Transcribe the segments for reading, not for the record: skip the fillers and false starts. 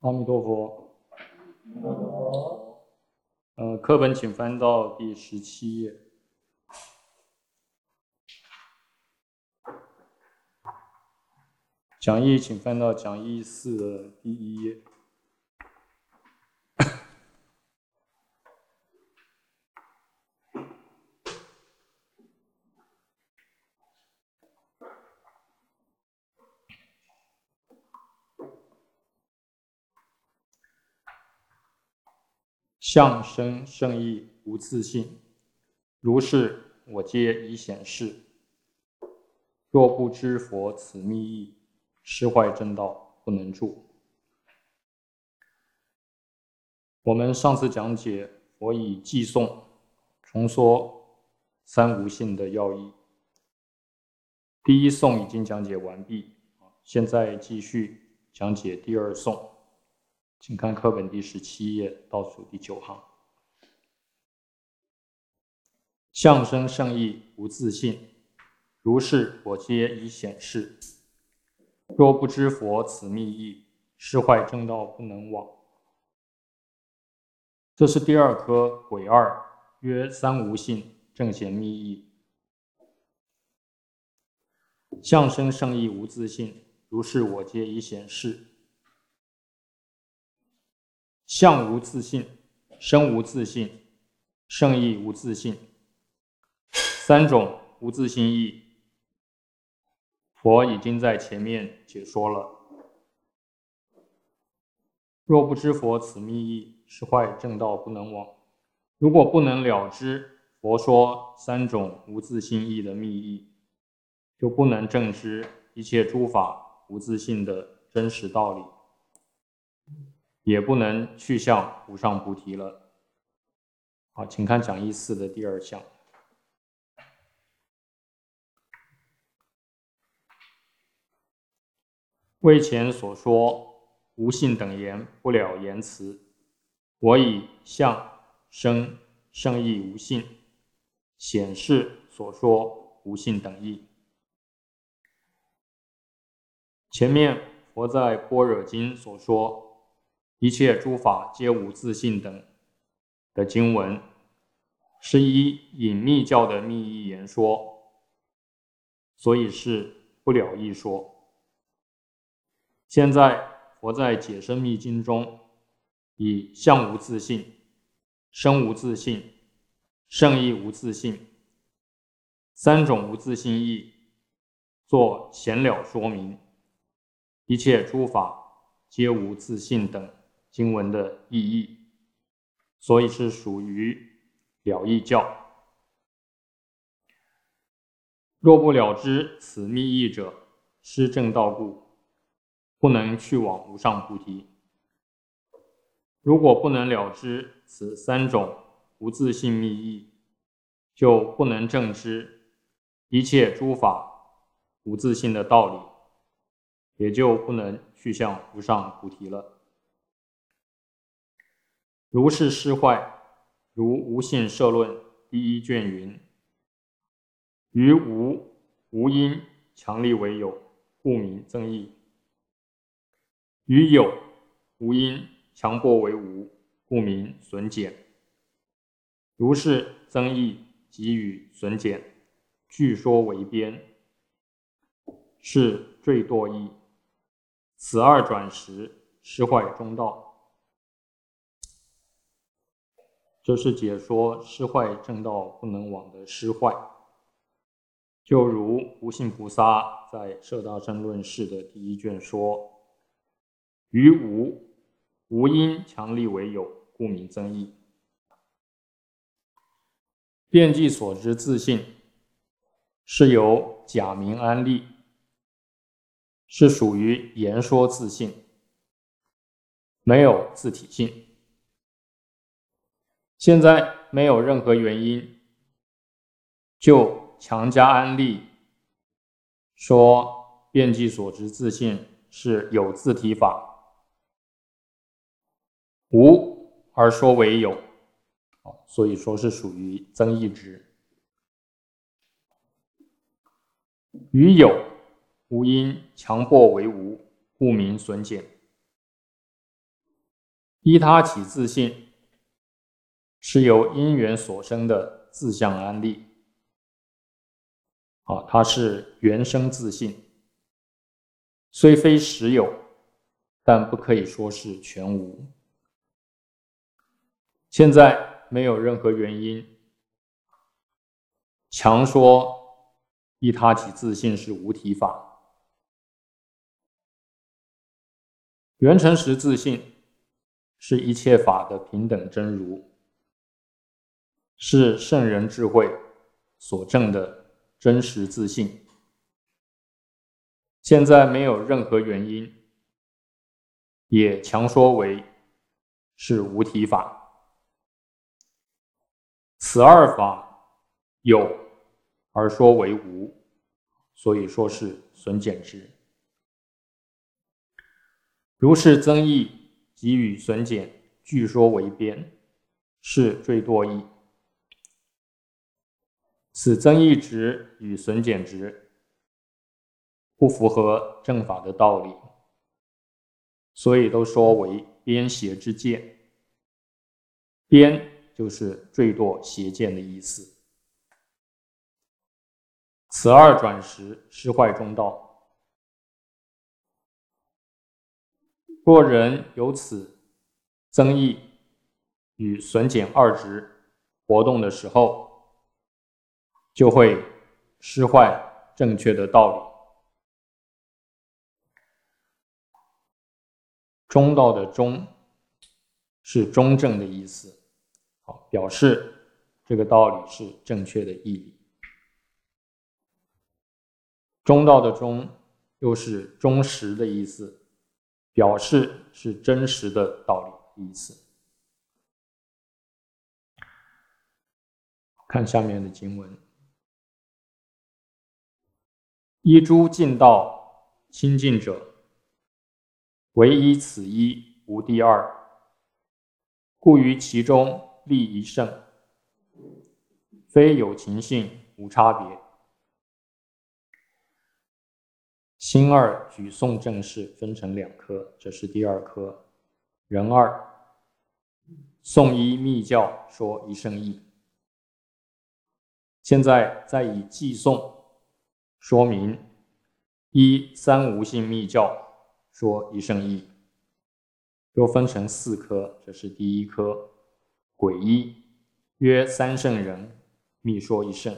阿弥陀佛。课本请翻到第17页。讲义请翻到讲义4的第1页。相生胜义无自性，如是我皆已显示。若不知佛此密意，失坏正道，不能住。我们上次讲解，佛以偈颂重说三无性的要义。第一颂已经讲解完毕，现在继续讲解第二颂。请看课本第17页倒数第9行。相生胜义无自性，如是我皆已显示。若不知佛此密意，失坏正道，不能往。这是第二科癸二，曰三无性正显密意。相生胜义无自性，如是我皆已显示。相无自性，生无自性，胜义无自性，三种无自性义，佛已经在前面解说了。若不知佛此密意，失坏正道，不能往。如果不能了知佛说三种无自性义的密意，就不能证知一切诸法无自性的真实道理，也不能去向无上菩提了。好，请看讲义4的第2项。为前所说无性等言不了言辞，我以相生胜义无性显示所说无性等义。前面佛在般若经所说一切诸法皆无自性等的经文，是依隐密教的密意言说，所以是不了义说。现在佛在解深密经中，以相无自性、生无自性、胜义无自性三种无自性义做显了说明，一切诸法皆无自性等经文的意义，所以是属于了义教。若不了知此密意者，失正道故，不能去往无上菩提。如果不能了知此三种无自性密意，就不能证知一切诸法无自性的道理，也就不能去向无上菩提了。如是失坏，如无性摄论第1卷云：于无因强力为有，故名增益；于有无因强迫为无，故名损减。如是增益及与损减，据说为边，是坠堕义。此二转时，失坏中道。这是解说失坏正道不能往的失坏。就如无性菩萨在《摄大乘论释》的第1卷说：于无因强力为有，故名增益。遍计所知自性是由假名安立，是属于言说自性，没有自体性。现在没有任何原因，就强加安立，说遍计所知自性是有自体法，无而说为有，所以说是属于增益之。于有无因强迫为无，故名损减。 依他起自性是由因缘所生的自相安立，它是原生自性，虽非实有，但不可以说是全无。现在没有任何原因强说依他起自性是无体法。缘成实自性是一切法的平等真如，是圣人智慧所证的真实自性。现在没有任何原因也强说为是无体法。此二法有而说为无，所以说是损减之。如是增益及与损减俱说为边，是最多义。此增益值与损减值不符合正法的道理，所以都说为边邪之见。边就是最堕邪见的意思。此二转时失坏中道。若人有此增益与损减二值活动的时候，就会失坏正确的道理。中道的中是中正的意思，表示这个道理是正确的义理。中道的中又是忠实的意思，表示是真实的道理的意思。看下面的经文：依诸尽道清净者，唯依此一，无第二，故于其中立一圣，非有情性，无差别。心二举诵正式分成两科，这是第二科。人二诵一密教说一圣义。现在再以寄诵说明一三无性密教说一圣义，又分成四科，这是第一科。癸一约三圣人密说一圣。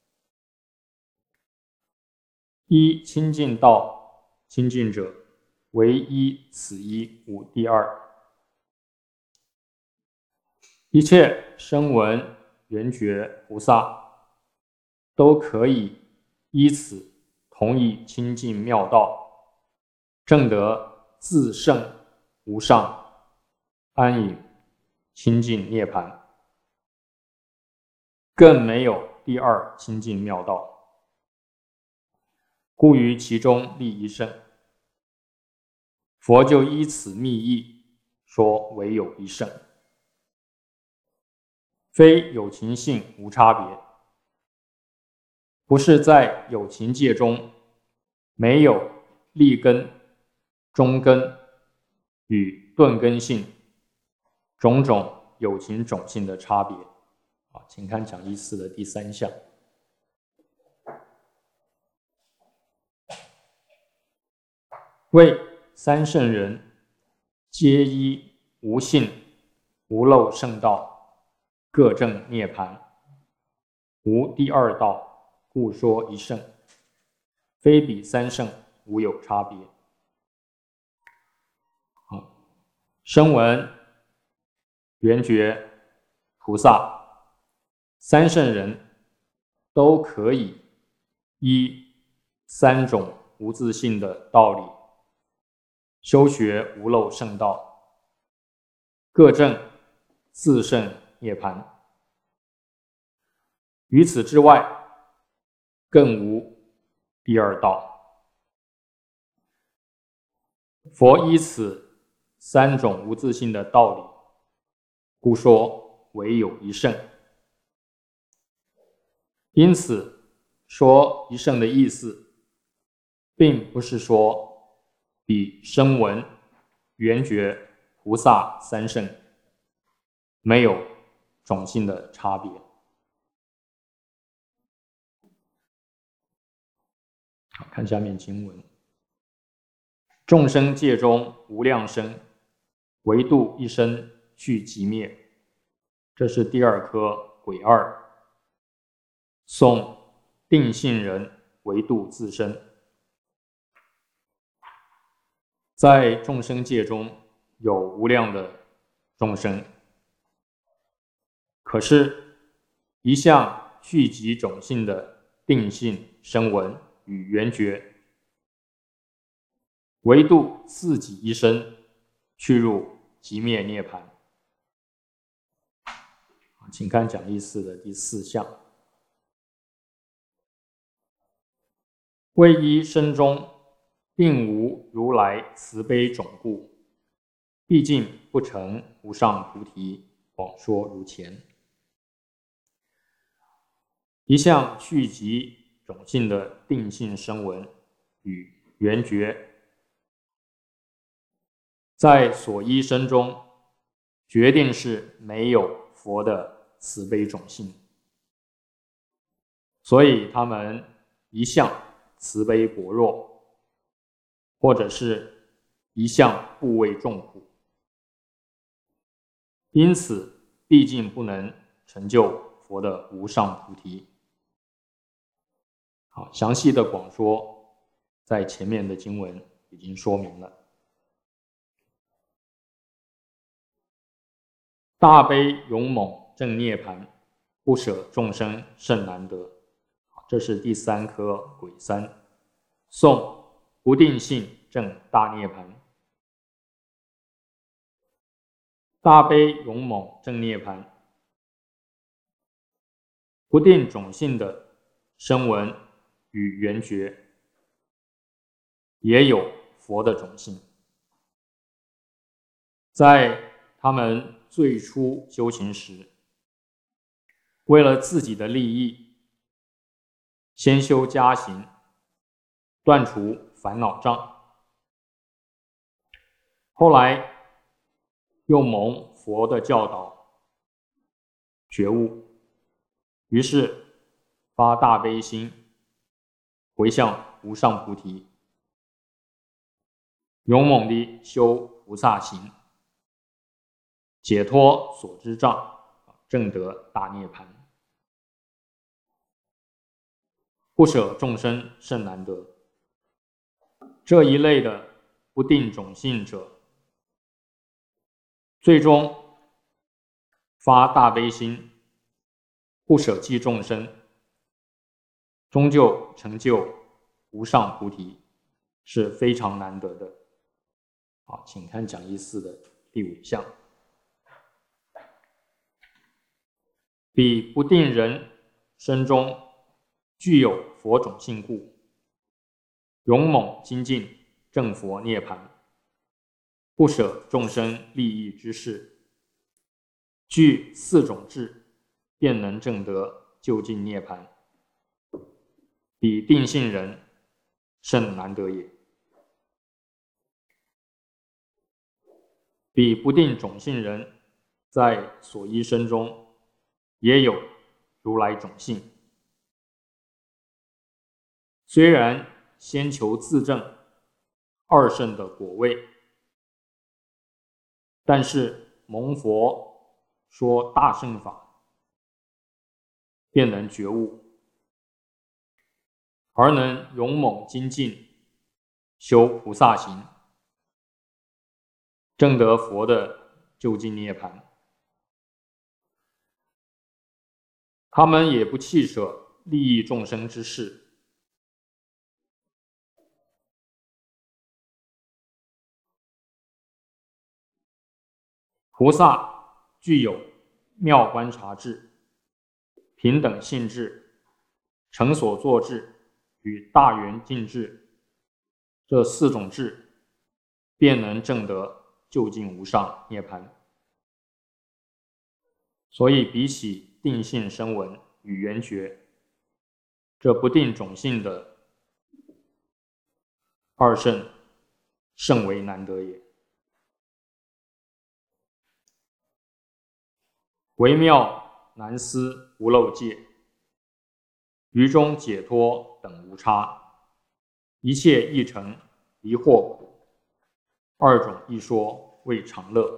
一清净道清净者，唯一此一，无第二。一切声闻缘觉菩萨都可以依此同一清净妙道，证得自胜无上安隐清净涅槃，更没有第二清净妙道。故于其中立一圣，佛就依此密意说唯有一圣，非有情性无差别，不是在有情界中没有立根、中根与顿根性种种有情种性的差别。请看讲义4的第3项。为三圣人皆依无性无漏圣道，各证涅槃，无第二道，故说一圣，非比三圣无有差别。声闻缘觉菩萨三圣人都可以依三种无自性的道理修学无漏圣道，各证自胜涅槃。于此之外，更无第二道。佛依此三种无自性的道理，故说唯有一圣。因此，说一圣的意思，并不是说比声闻、缘觉菩萨三圣没有种性的差别。看下面经文：众生界中无量生，唯独一生去即灭。这是第二科癸二。宋定性人唯独自身。在众生界中有无量的众生，可是，一向续集种性的定性声闻与缘觉，唯独自己一生去入即灭涅槃。请看讲义4的第4项。为一生中并无如来慈悲种故，毕竟不成无上菩提广说如前。一向续集种性的定性声闻与缘觉，在所依生中决定是没有佛的慈悲种性，所以他们一向慈悲薄弱，或者是一向不为众苦，因此毕竟不能成就佛的无上菩提。好，详细的广说在前面的经文已经说明了。大悲勇猛正涅槃，不舍众生甚难得。这是第3科癸3。宋不定性正大涅槃。大悲勇猛正涅槃，不定种性的声闻与缘觉也有佛的种性，在他们最初修行时，为了自己的利益，先修加行，断除烦恼障，后来又蒙佛的教导觉悟，于是发大悲心，回向无上菩提，勇猛地修菩萨行，解脱所知障，证得大涅槃。不舍众生甚难得。这一类的不定种性者，最终发大悲心，不舍弃众生，终究成就无上菩提，是非常难得的。好，请看讲义4的第5项。彼不定人身中具有佛种性故，勇猛精进正佛涅槃，不舍众生利益之事，具4种智，便能证得究竟涅槃。彼定性人甚难得也。彼不定种性人在所依生中也有如来种性，虽然先求自证二圣的果位，但是蒙佛说大乘法，便能觉悟，而能勇猛精进修菩萨行，证得佛的究竟涅槃。他们也不弃舍利益众生之事，菩萨具有妙观察智、平等性智、成所作智与大圆净智这4种智，便能证得究竟无上涅槃。所以比起定性声闻与缘觉，这不定种性的二圣甚为难得也。 微妙难思无漏界，于中解脱等无差，一切义成离惑苦，二种一说为常乐。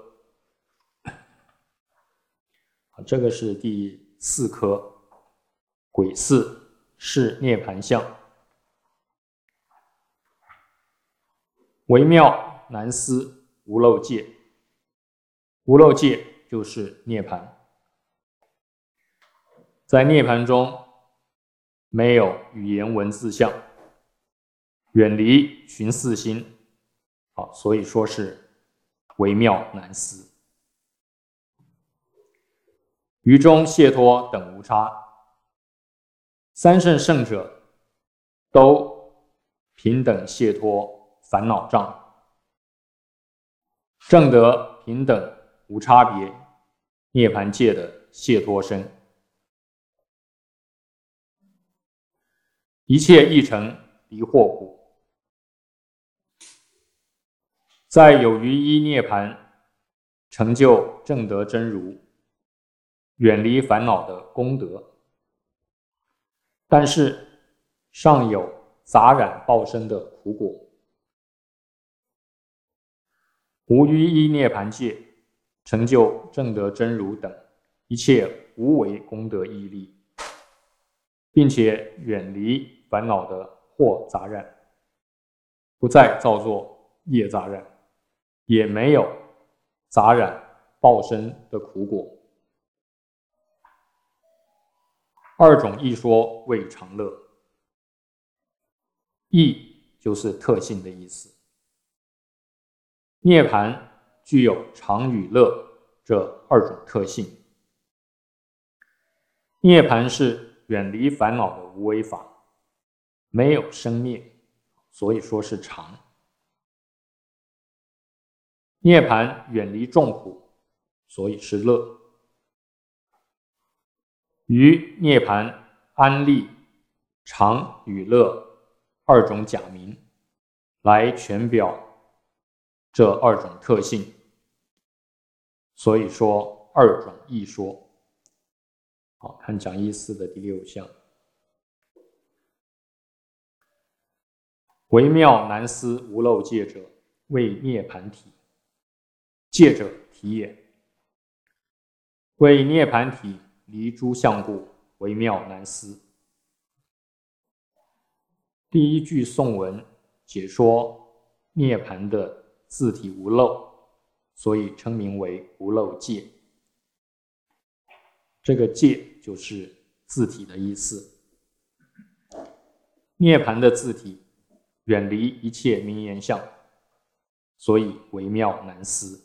这个是第4科，癸巳是涅盘相。微妙难思无漏界，无漏界就是涅盘。在涅盘中没有语言文字相，远离寻四心，所以说是微妙难思。于中解脱等无差，三圣圣者都平等解脱烦恼障，证得平等无差别涅盘界的解脱身。一切义成离惑苦，在有余一涅盘成就正得真如，远离烦恼的功德，但是尚有杂染报身的苦果。无余一涅盘界成就正得真如等一切无为功德毅力，并且远离烦恼的惑杂染，不再造作业杂染，也没有杂染报身的苦果。二种一说为常乐，义就是特性的意思。涅盘具有常与乐这2种特性。涅盘是远离烦恼的无为法，没有生灭，所以说是常。涅盘远离众苦，所以是乐。于涅盘安立常与乐2种假名，来全表这2种特性，所以说2种一说。好，看讲义4的第6项。微妙难思无漏界者，为涅盘体。界者体也，为涅盘体离诸相故，微妙难思。第1句颂文解说涅盘的自体无漏，所以称名为无漏界。这个界就是自体的意思。涅盘的自体远离一切名言相，所以微妙难思。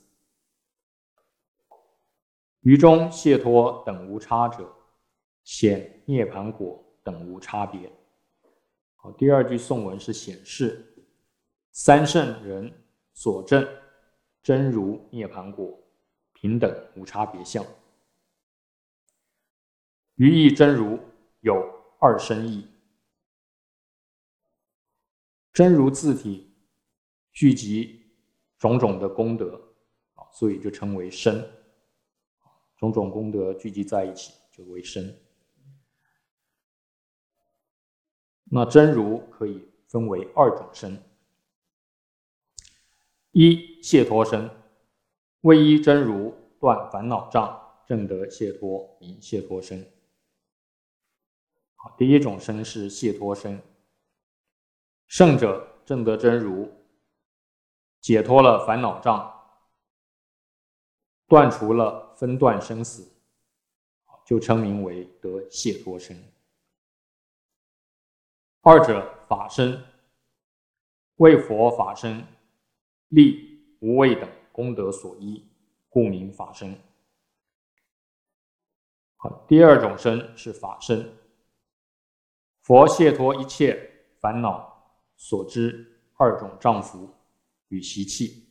于中解脱等无差者，显涅盘果等无差别。第2句颂文是显示三圣人所证真如涅盘果平等无差别相。于意真如有2深义，真如自体聚集种种的功德，所以就称为身。种种功德聚集在一起就为身。那真如可以分为2种身。一、解脱身，为依真如断烦恼障，证得解脱，名解脱身。第1种身是解脱身，圣者证得真如，解脱了烦恼障，断除了分段生死，就称名为得解脱身。2者法身，为佛法身力无畏等功德所依，故名法身。第2种身是法身，佛解脱一切烦恼所知2种障伏与习气，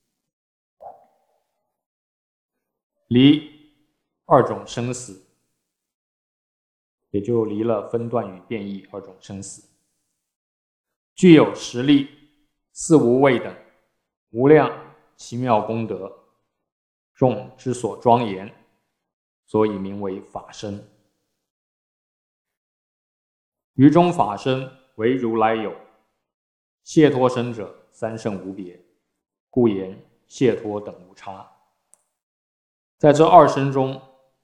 离2种生死，也就离了分段与变异2种生死，具有实力、四无畏等无量奇妙功德，众之所庄严， 所以名为法身。于中法身为如来有，解脱身者三圣无别，故言解脱等无差。在这二身中，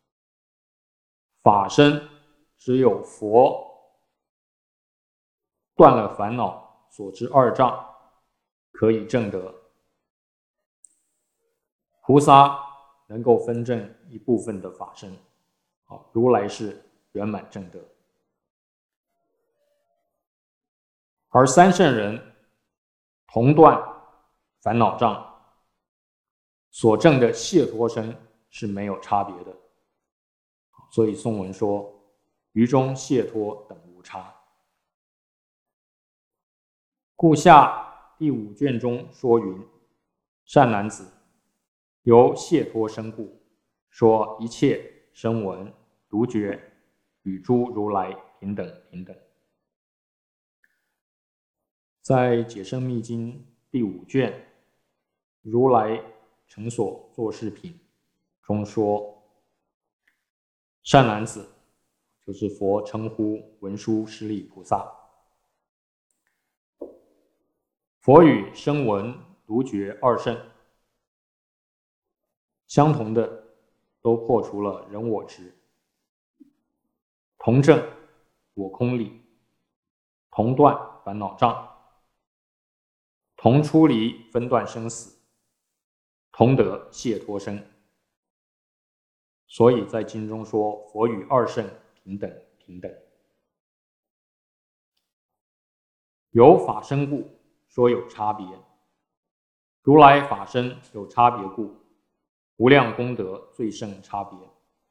法身只有佛断了烦恼所知二障，可以证得。菩萨能够分证一部分的法身，如来是圆满证得。而三圣人同断烦恼障，所证的解脱身是没有差别的。所以颂文说：“于中解脱等无差。”故下第5卷中说云：“善男子，由解脱身故，说一切声闻、独觉与诸如来平等平等。”在解深密经第5卷如来成所作事品中说，善男子就是佛称呼文殊师利菩萨。佛与声闻、独觉二圣相同的，都破除了人我执，同证我空理，同断烦恼障，同出离分断生死，同得解脱身。所以在经中说，佛与二圣平等平等。有法身故，说有差别。如来法身有差别故，无量功德最胜差别。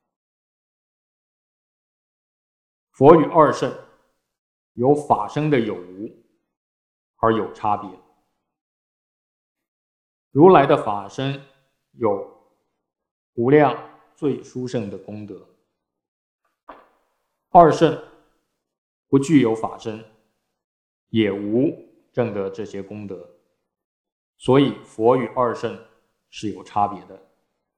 佛与二圣有法身的有无而有差别。如来的法身有无量最殊胜的功德，二圣不具有法身，也无证得这些功德，所以佛与二圣是有差别的。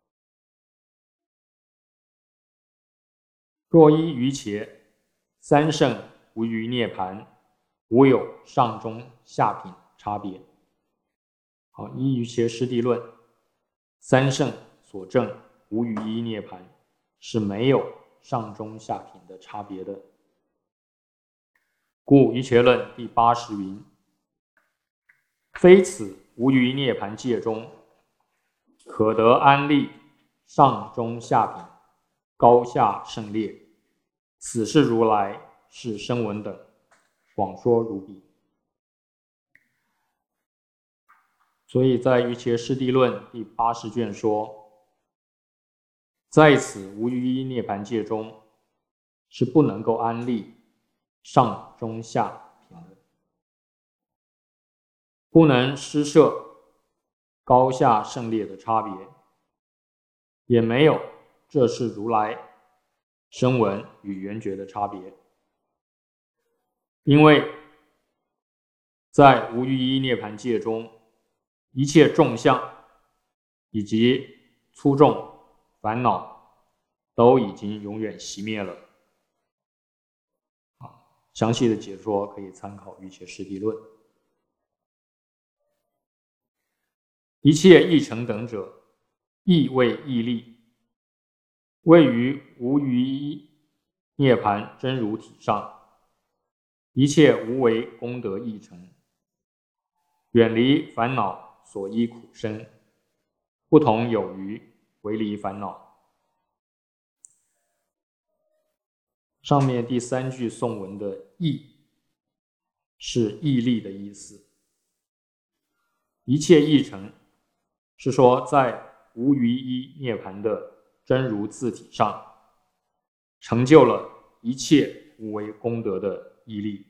若依于切，三圣无于涅盘，无有上中下品差别。好，依于切师地论，三圣所证无于一涅盘，是没有上中下品的差别的。故于切论第80云：非此无于涅盘界中，可得安立上中下品高下胜劣，此是如来是声闻等广说如彼。所以在于切师地论第80卷说，在此无于一涅盘界中，是不能够安立上中下品的，不能施设高下胜劣的差别，也没有这是如来声闻与缘觉的差别。因为在无于一涅盘界中，一切众相以及粗重烦恼都已经永远熄灭了。详细的解说可以参考于切师地论。一切义成等者，亦为义力，位于无于一涅盘真如体上，一切无为功德义成，远离烦恼所依苦身，不同有余为离烦恼。上面第3句颂文的义是义力的意思，一切义成是说在无于一涅盘的真如自体上，成就了一切无为功德的义力。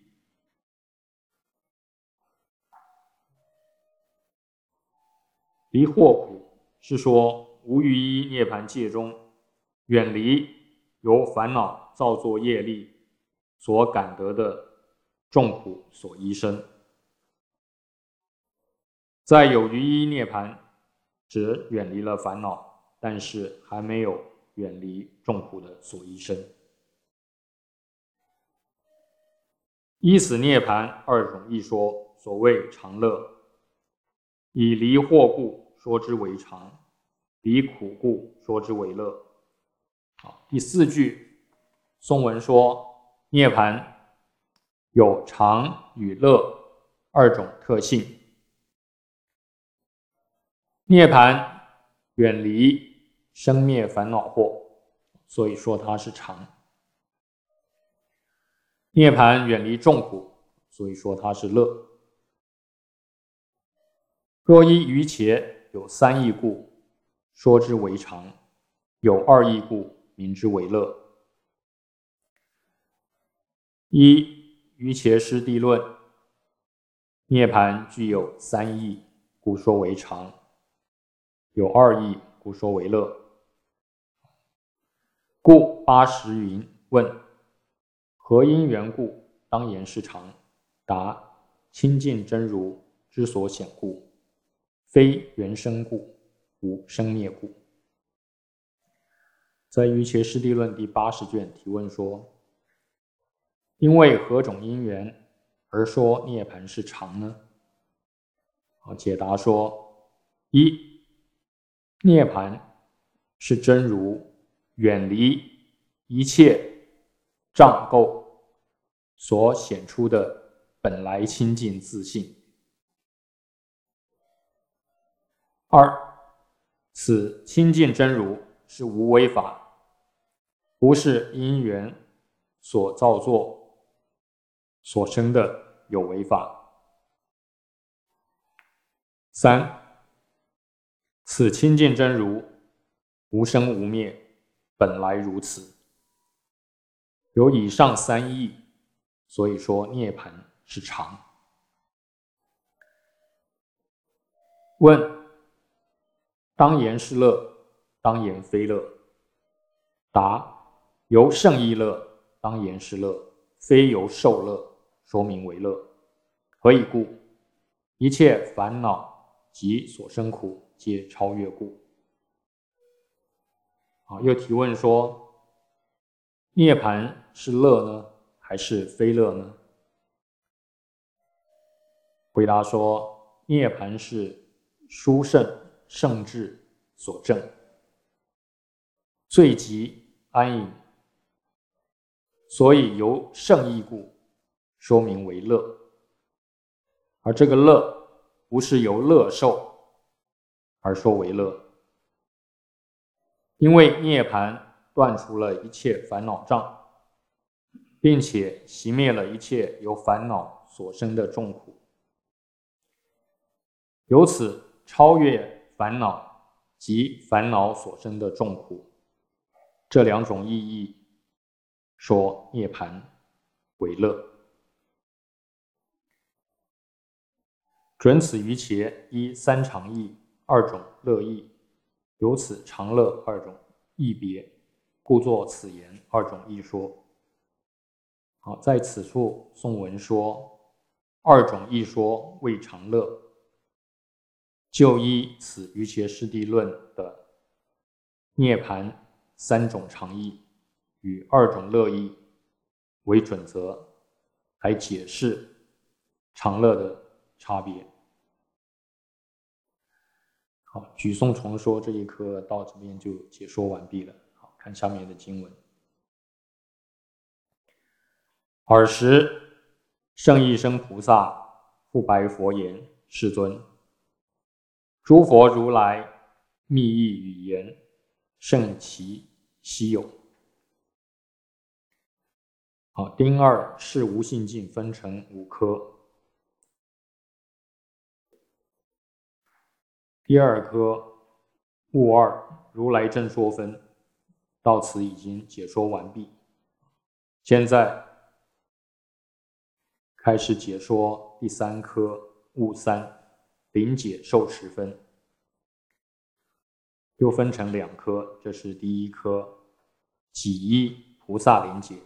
离惑苦是说无于一涅盘界中，远离由烦恼造作业力所感得的众苦所依生。在有余一涅盘，只远离了烦恼，但是还没有远离众苦的所依身。依此涅盘二种义说，所谓常乐，以离惑故说之为常，离苦故说之为乐。第4句，颂文说涅盘有常与乐2种特性。涅盘远离生灭烦恼惑，所以说它是常。涅盘远离众苦，所以说它是乐。若依瑜伽有3义故，说之为常；有2义故，名之为乐。依瑜伽师地论，涅盘具有3义，故说为常；有2义，故说为乐。故80云问：何因缘故当言是常？答：清净真如之所显故，非缘生故，无生灭故。在瑜伽师地论第80卷提问说：因为何种因缘而说涅盘是常呢？解答说：一，涅盘是真如远离一切障垢所显出的本来清净自性。2，此清净真如是无为法，不是因缘所造作所生的有为法。3，此清净真如无生无灭，本来如此。有以上3义，所以说涅盘是常。问：当言是乐，当言非乐？答：由胜义乐，当言是乐；非由受乐，说明为乐。何以故？一切烦恼及所生苦，皆超越故。又提问说：涅盘是乐呢，还是非乐呢？回答说：涅盘是殊胜圣智所证，最极安隐，所以由胜义故，说明为乐。而这个乐不是由乐受而说为乐，因为涅盘断除了一切烦恼障，并且熄灭了一切由烦恼所生的众苦，由此超越烦恼及烦恼所生的众苦。这2种意义说涅盘为乐。准此瑜伽依3常义2种乐义，由此常乐2种义别，故作此言2种义说。在此处颂文说2种义说为常乐，就依此瑜伽师地论的涅盘3种常义与2种乐义为准则来解释常乐的差别。好，举诵重说这一课到这边就解说完毕了。好，看下面的经文。尔时，圣意生菩萨复白佛言：世尊，诸佛如来密意语言，甚其稀有。好，丁2是无性境分成5科。第2科物2如来正说分到此已经解说完毕，现在开始解说第3科物3临解受持分，又分成2科，这是第1科己依菩萨临解。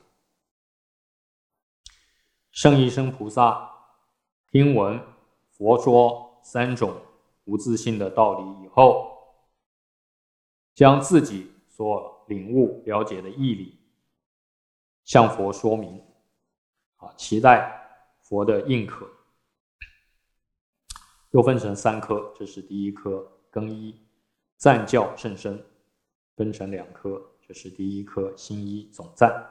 圣意生菩萨听闻佛说3种无自性的道理以后，将自己所领悟了解的义理，向佛说明，期待佛的应可。又分成3科，这是第一科更一赞教甚深，分成2科，这是第一科新一总赞。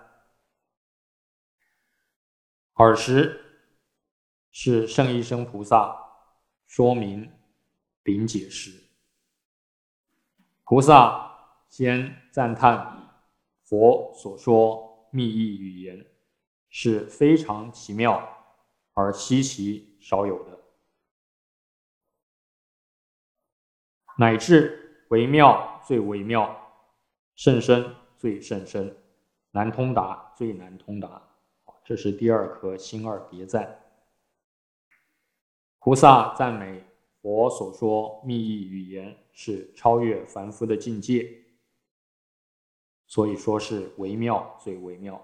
尔时是圣医生菩萨说明临解时，菩萨先赞叹佛所说密意语言是非常奇妙而稀奇少有的，乃至微妙最微妙，甚深最甚深，难通达最难通达。这是第2科新2别赞。菩萨赞美佛所说密意语言是超越凡夫的境界，所以说是微妙最微妙，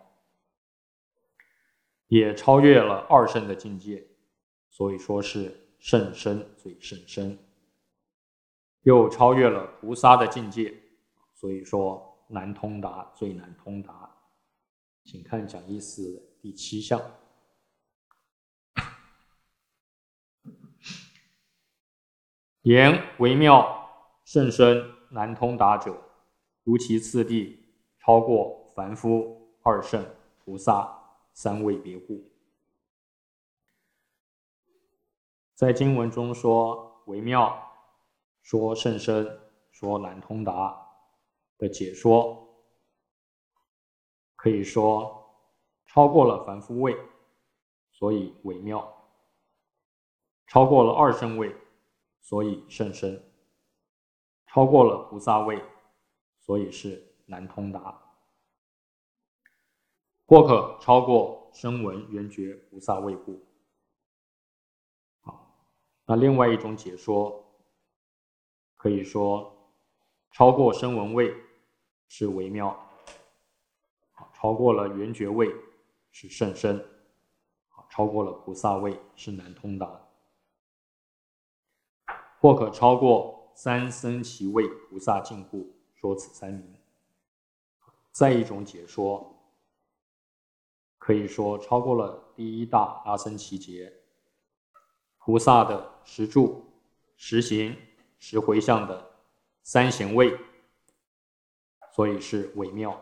也超越了2圣的境界，所以说是甚深最甚深，又超越了菩萨的境界，所以说难通达最难通达。请看讲义4第7项。言微妙甚深难通达者，如其次第超过凡夫、2圣、菩萨3位别故。在经文中说微妙，说甚深，说难通达的解说，可以说超过了凡夫位，所以微妙；超过了2圣位，所以甚深；超过了菩萨位，所以是难通达，或可超过声闻缘觉菩萨位故。那另外一种解说，可以说超过声闻位是微妙，超过了缘觉位是甚深，超过了菩萨位是难通达，或可超过3僧祇位菩萨境故，说此3名。再一种解说，可以说超过了第1大阿僧祇劫菩萨的10住、10行、10回向的3贤位，所以是微妙；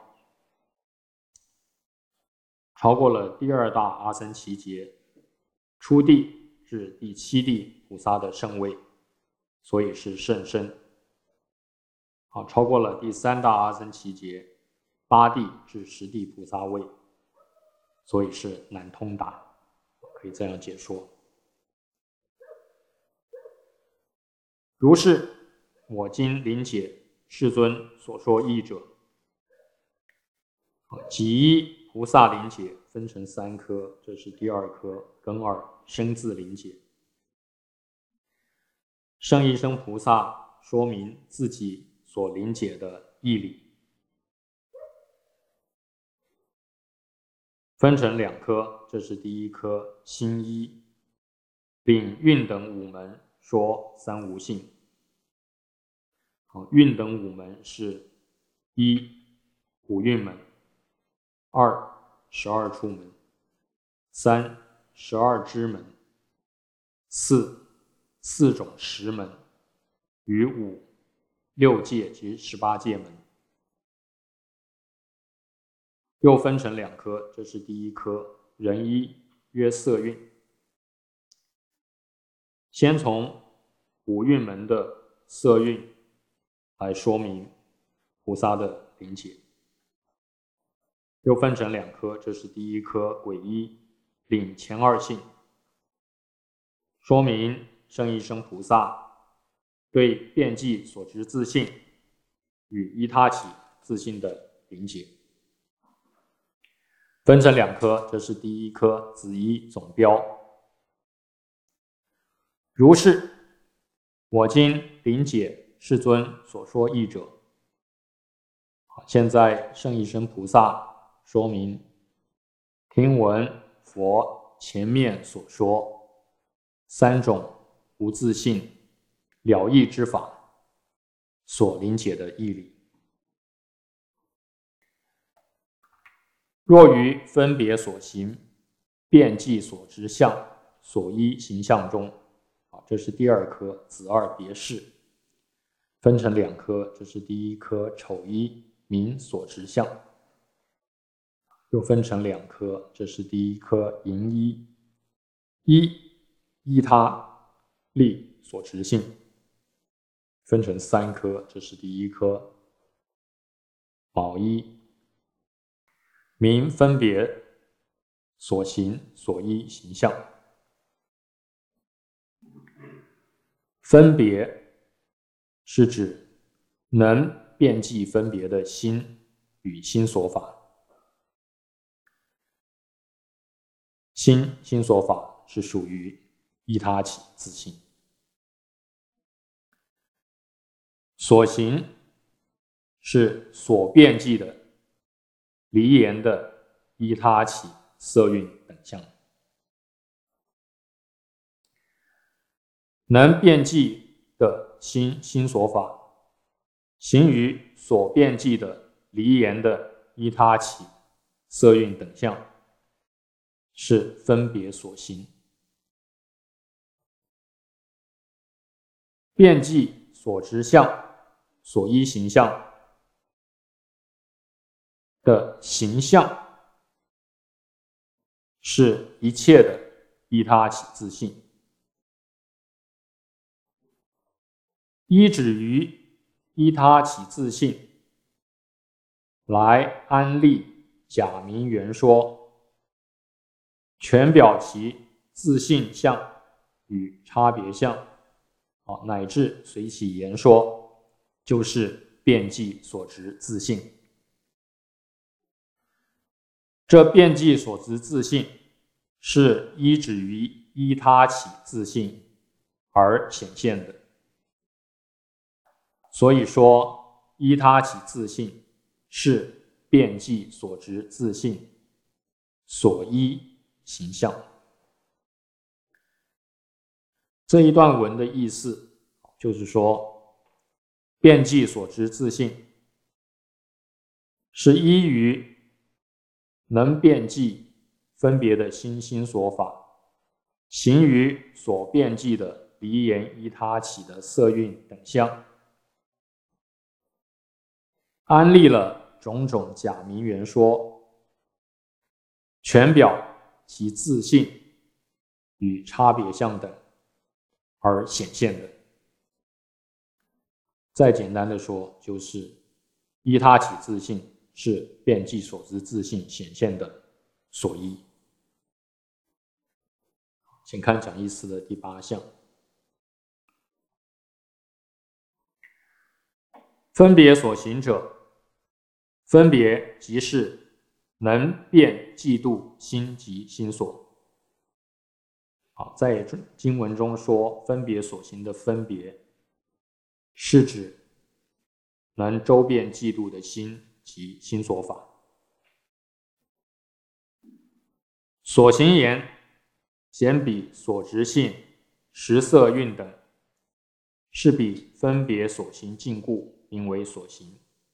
超过了第2大阿僧祇劫初地至第7地菩萨的圣位，所以是甚深；超过了第3大阿僧祇劫8地至10地菩萨位，所以是难通达，可以这样解说。如是我今临解世尊所说义者，即依菩萨临解分成3科，这是第2科庚2生字临解。圣医生菩萨说明自己所临解的义理，分成2科，这是第1科新一，并运等5门说3无性。运等5门是1五蕴门，2 12处门，3 12支门，4种10门，与5 6界及18界门。又分成2科，这是第1科人一曰色蕴。先从五蕴门的色蕴来说明菩萨的临解。又分成2科，这是第1科癸一领前2性，说明圣医生菩萨对遍计所知自性与依他起自性的临解。分成2科，这是第1科子一总标。如是我今临解世尊所说义者，现在圣医生菩萨说明听闻佛前面所说3种无自性了义之法所临解的义理。 若于分别所行、遍计所执相、所依形象中，这是第二科子二别事，分成两科，这是第一科丑一名所执相，又分成两科，这是第一科寅一依他立所执性，分成三科，这是第一科卯一名分别所行所依形象。分别是指能遍计分别的心与心所法。心所法是属于依他起自性。所行是所遍计的离言的依他起色蕴等相。能遍计的心所法，行于所遍计的离言的依他起色蕴等相，是分别所行。遍计所执相、所依形象的形象，是一切的依他起自性。依止于依他起自性来安立假名圆说，全表其自性相与差别相，乃至随其言说，就是遍计所执自性。这遍计所执自性是依止于依他起自性而显现的。所以说，依他起自性是遍计所执自性所依形象。这一段文的意思就是说，遍计所执自性是依于能遍计分别的心所法，行于所遍计的离言依他起的色蕴等相，安立了种种假名圆说，全表其自性与差别相等而显现的。再简单的说，就是依他起自性是遍计所执自性显现的所依。请看讲义4的第8项。分别所行者，分别即是能遍计度心及心所。在经文中说，分别所行的分别，是指能周遍计度的心及心所法。所行言显比所执性、识色蕴等，是比分别所行禁故，名为所行。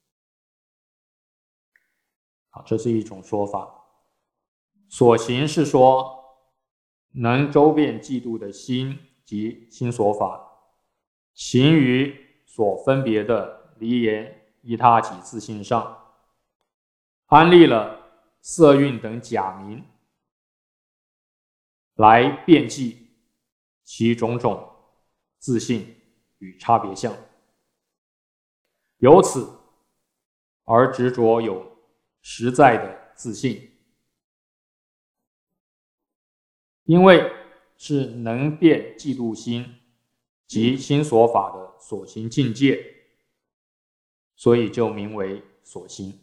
这是一种说法。所行是说能周遍计度的心及心所法，行于所分别的离言依他起自性上，安立了色蕴等假名来遍计其种种自性与差别相，由此而执着有实在的自性。因为是能遍计度心及心所法的所行境界，所以就名为所行。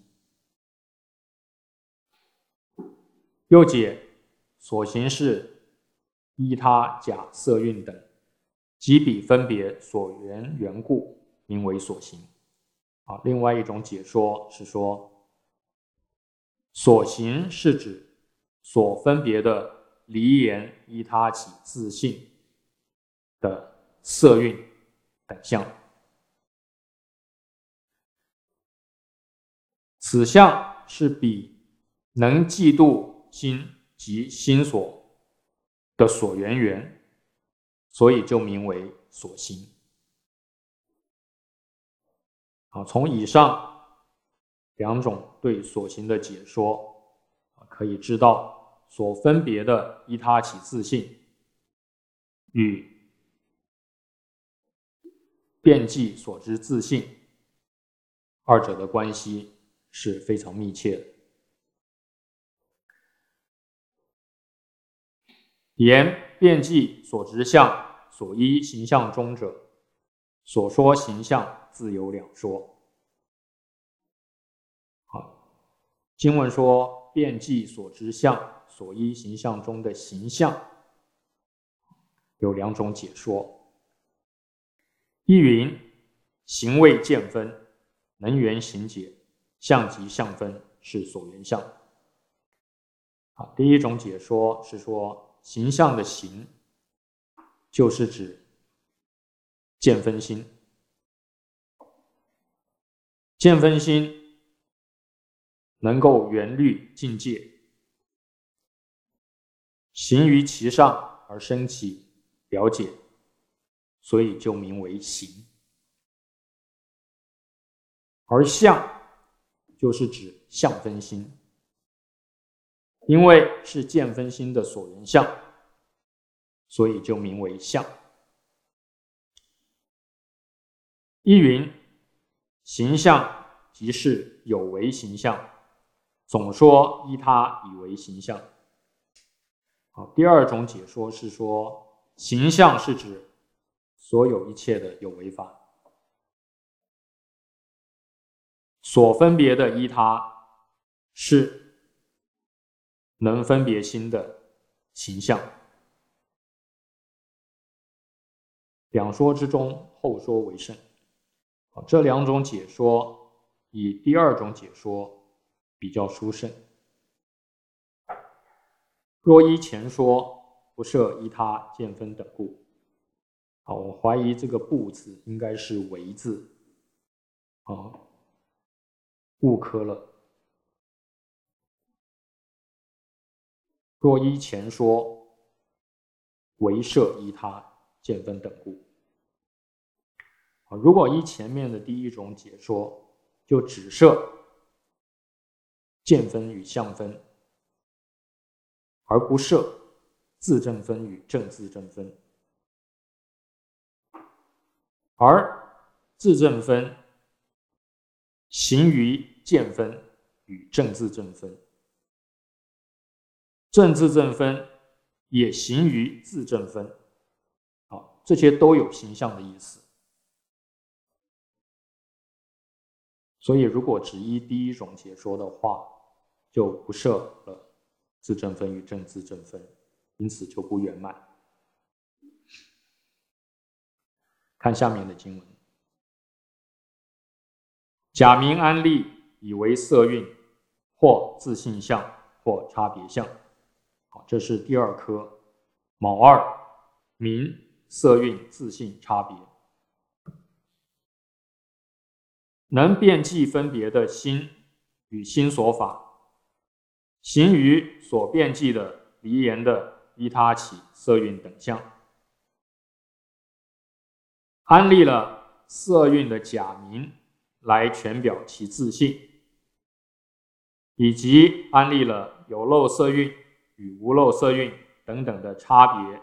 又解所行是依他假色蕴等，即彼分别所缘故，名为所行。另外一种解说是说，所行是指所分别的离言依他起自性的色蕴等相，此相是比能嫉妒心及心所的所缘缘，所以就名为所行。从以上两种对所行的解说，可以知道所分别的依他起自性与遍计所知自性二者的关系是非常密切的。言遍计所知相所依形象中者，所说形象自有两说。经文说遍计所知相所依形象中的形象有两种解说。一云行为见分，能缘行解，相即相分是所缘相。第一种解说是说形象的形就是指见分心，见分心能够圆律境界，行于其上而生起了解，所以就名为行。而相就是指相分心，因为是见分心的所缘相，所以就名为相。一云形象即是有为形象，总说依他以为形象。第二种解说是说形象是指所有一切的有为法，所分别的依他是能分别心的形象。两说之中，后说为胜。这两种解说，以第二种解说比较殊胜。若依前说，不设依他见分等故。我怀疑这个不字应该是为字，误科了。若依前说，唯设依他见分等故。如果依前面的第一种解说，就只设见分与相分，而不设自证分与正自证分。而自证分行于见分与正自证分，正自证分也行于自证分，这些都有形象的意思。所以如果只依第一种解说的话，就不设了自证分与正自证分，因此就不圆满。看下面的经文，假名安立以为色蕴，或自性相，或差别相。这是第二科，卯二，名色蕴自性差别。能遍计分别的心与心所法，行于所遍计的离言的依他起色蕴等相，安立了色蕴的假名来全表其自性，以及安立了有漏色蕴与无漏色蕴等等的差别，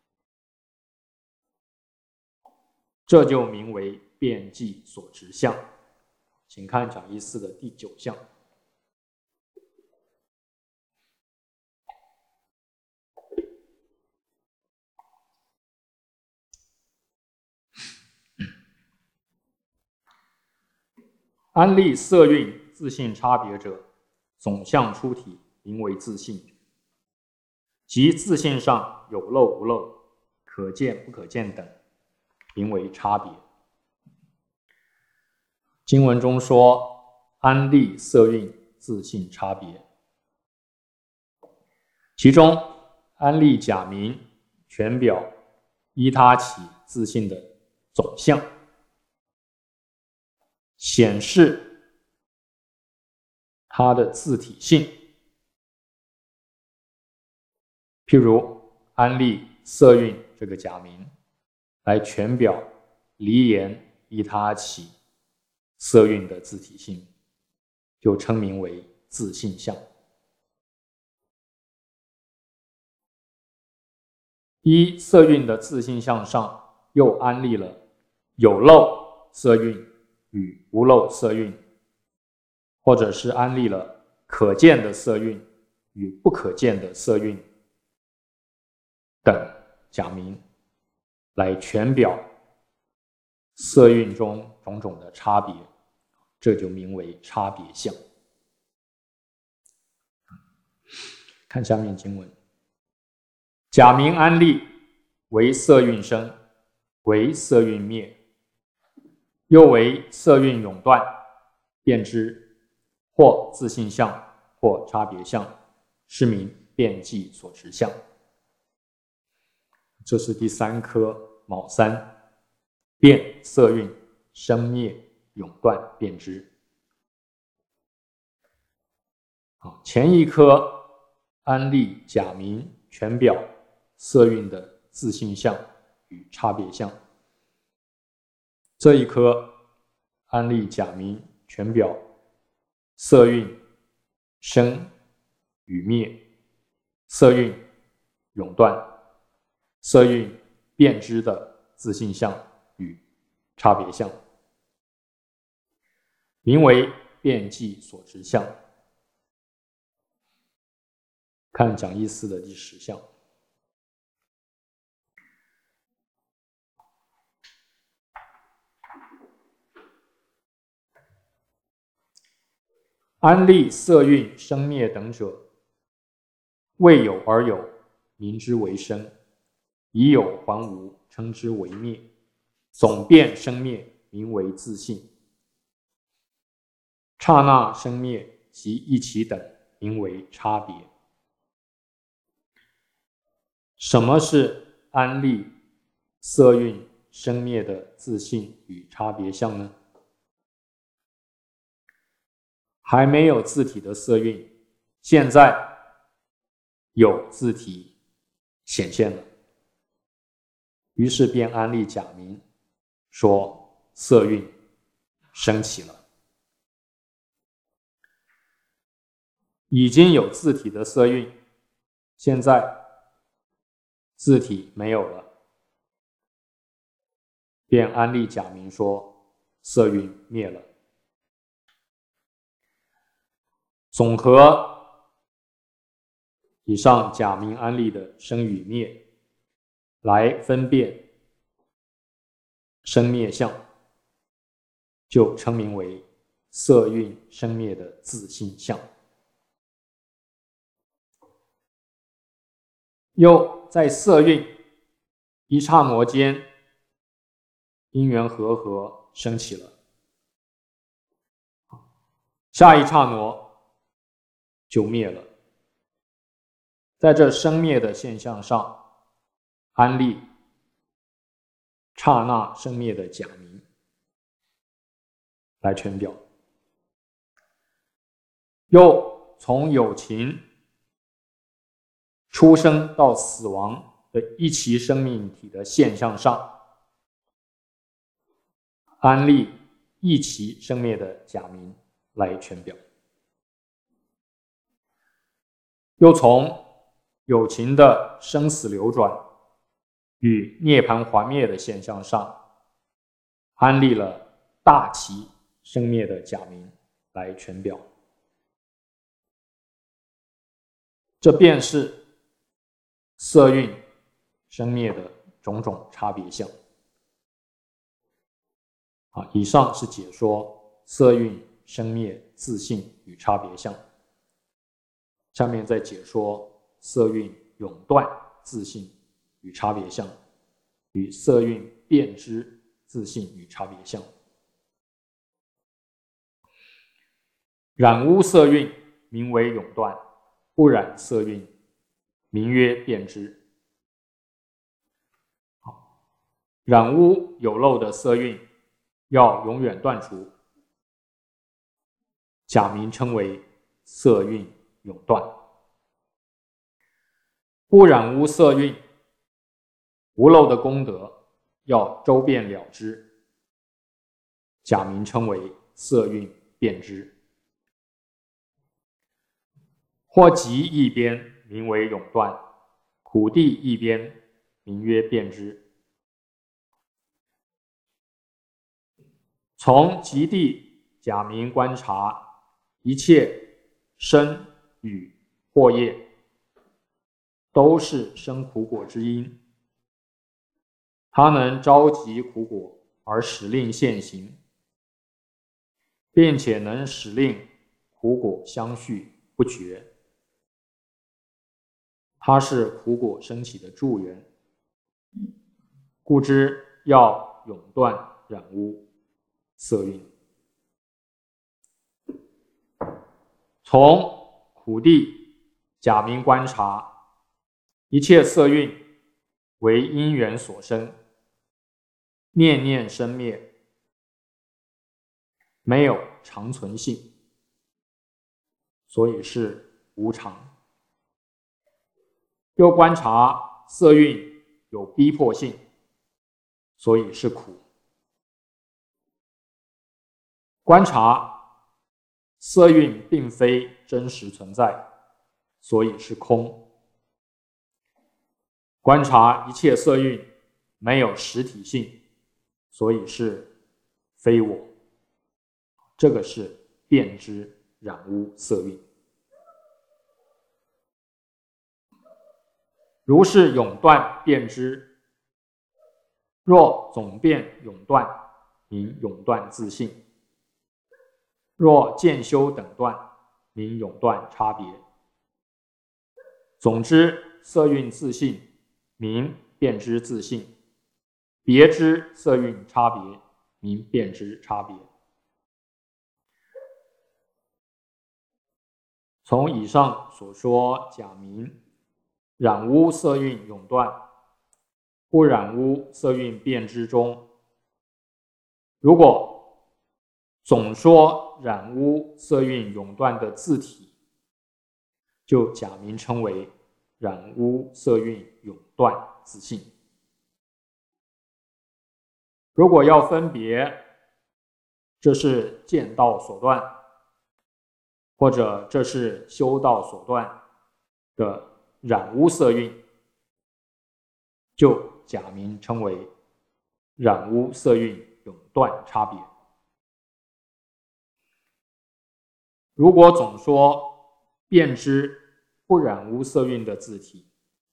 这就名为遍计所执相。请看讲义4的第9项。安立色蕴自性差别者，总相出体，名为自性，即自性上有漏无漏，可见不可见等，名为差别。经文中说安立色蕴自性差别，其中安立假名全表依他起自性的总相，显示它的自体性， 譬如安立色蕴这个假名，来全表离言依他起色蕴的自体性，就称名为自性相。依色蕴的自性相上，又安立了有漏色蕴与无漏色蕴，或者是安立了可见的色蕴与不可见的色蕴等假名，来全表色蕴中种种的差别，这就名为差别相。看下面经文：假名安立，为色蕴生，为色蕴灭，又为色蕴永断，变之，或自性相，或差别相，是名变计所持相。这是第三科卯三，变色蕴生灭永断变之。前一科安立假名全表色蕴的自性相与差别相，这一科安立假名全表色蕴生与灭、色蕴永断、色蕴变之的自性相与差别相，名为变计所持相。看讲义4的第10项。安立色蕴生灭等者，未有而有，名之为生；已有还无，称之为灭。总变生灭，名为自性；刹那生灭及一起等，名为差别。什么是安立色蕴生灭的自性与差别相呢？还没有自体的色蕴，现在有自体显现了，于是便安立假名，说色蕴升起了。已经有自体的色蕴，现在自体没有了，便安立假名说色蕴灭了。总和以上假名安立的生与灭，来分辨生灭相，就称名为色蕴生灭的自性相。又在色蕴一刹那间，因缘和升起了，下一刹那就灭了。在这生灭的现象上，安立刹那生灭的假名来全表。又从有情出生到死亡的一期生命体的现象上，安立一期生灭的假名来全表。又从有情的生死流转与涅槃还灭的现象上，安立了大期生灭的假名来全表。这便是色蕴生灭的种种差别相。以上是解说色蕴生灭自性与差别相。下面再解说色蕴永断自性与差别相，与色蕴变之自性与差别相。染污色蕴名为永断，不染色蕴名曰变之。染污有漏的色蕴要永远断除，假名称为色蕴永断。 不染污色蕴，无漏的功德要周遍了之，假名称为色蕴遍知。或极一边，名为永断；苦地一边，名曰遍知。从极地假名观察一切生与惑业，都是生苦果之因。它能召集苦果而使令现行，并且能使令苦果相续不绝。它是苦果升起的助缘，故知要永断染污色蕴。从苦地假名观察，一切色蕴为因缘所生，念念生灭，没有常存性，所以是无常。又观察色蕴有逼迫性，所以是苦。观察色蕴并非真实存在，所以是空。观察一切色蕴没有实体性，所以是非我。这个是遍知染污色蕴。如是永断遍知，若总遍永断，名永断自性；若渐修等断，名永断差别。总之，色蕴自性，名遍知自性；别知色蕴差别，名遍知差别。从以上所说假名染污色蕴永断，不染污色蕴遍知中，如果总说染污色蕴永断的自体，就假名称为染污色蕴永断自性。如果要分别，这是见道所断，或者这是修道所断的染污色蕴，就假名称为染污色蕴永断差别。如果总说遍知不染污色蕴的自体，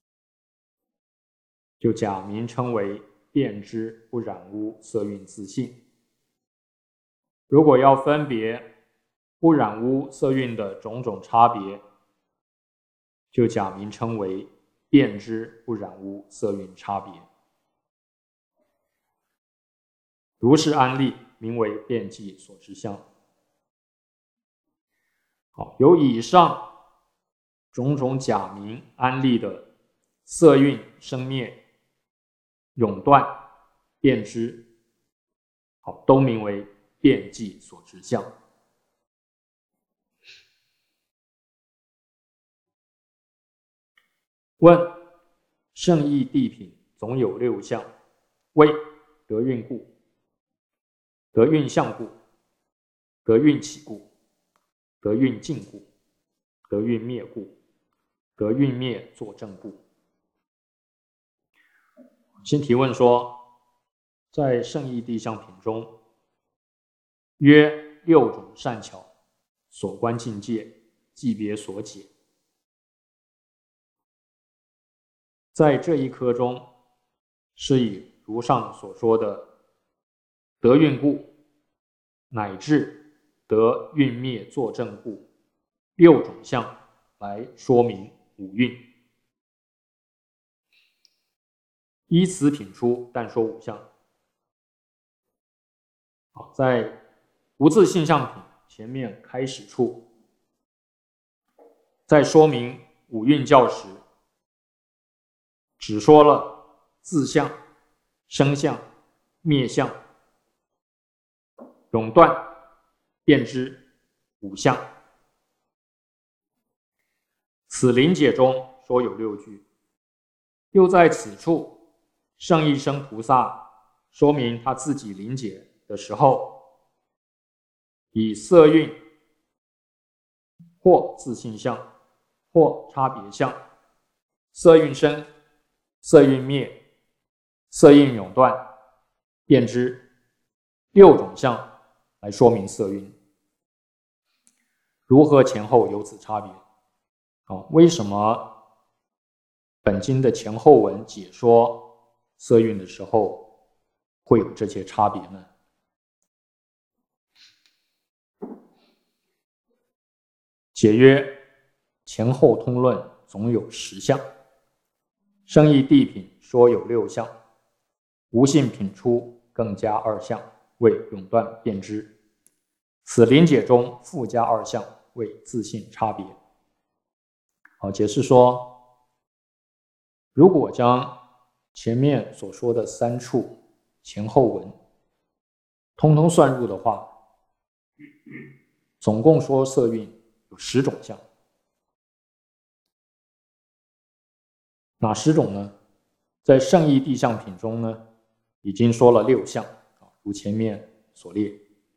就假名称为遍知不染污色蕴自性。如果要分别不染污色蕴的种种差别，就假名称为遍知不染污色蕴差别。如是安立，名为遍计所知相。好，由以上种种假名安立的色蕴生灭、永断、遍知，好，都名为遍计所知相。问：圣义谛品总有六相，谓得运故、得运相故、得运起故、得运尽故、得运灭故、得运灭作证故。先提问说，在圣义谛相品中，约六种善巧所观境界，即别所解。在这一科中，是以如上所说的得运故乃至得运灭作证故六种相来说明五蕴。依此品出，但说五相。好，在无自性相品前面开始处，在说明五蕴教时，只说了自相、生相、灭相、永断、遍知五相。此临解中说有六句， 又在此处，圣意生菩萨说明他自己临解的时候，以色蕴或自性相，或差别相，色蕴生，色蕴灭，色蕴永断，变之6种相来说明色蕴。如何前后有此差别？为什么本经的前后文解说色蕴的时候会有这些差别呢？解曰：前后通论总有10相，圣义谛品说有6相，无性品出更加2相，为永断变之。此临解中附加2相，为自性差别。解释说，如果将前面所说的3处前后文通通算入的话，总共说色蕴有10种相。哪10种呢？在圣义谛相品中呢，已经说了6相，如前面所列。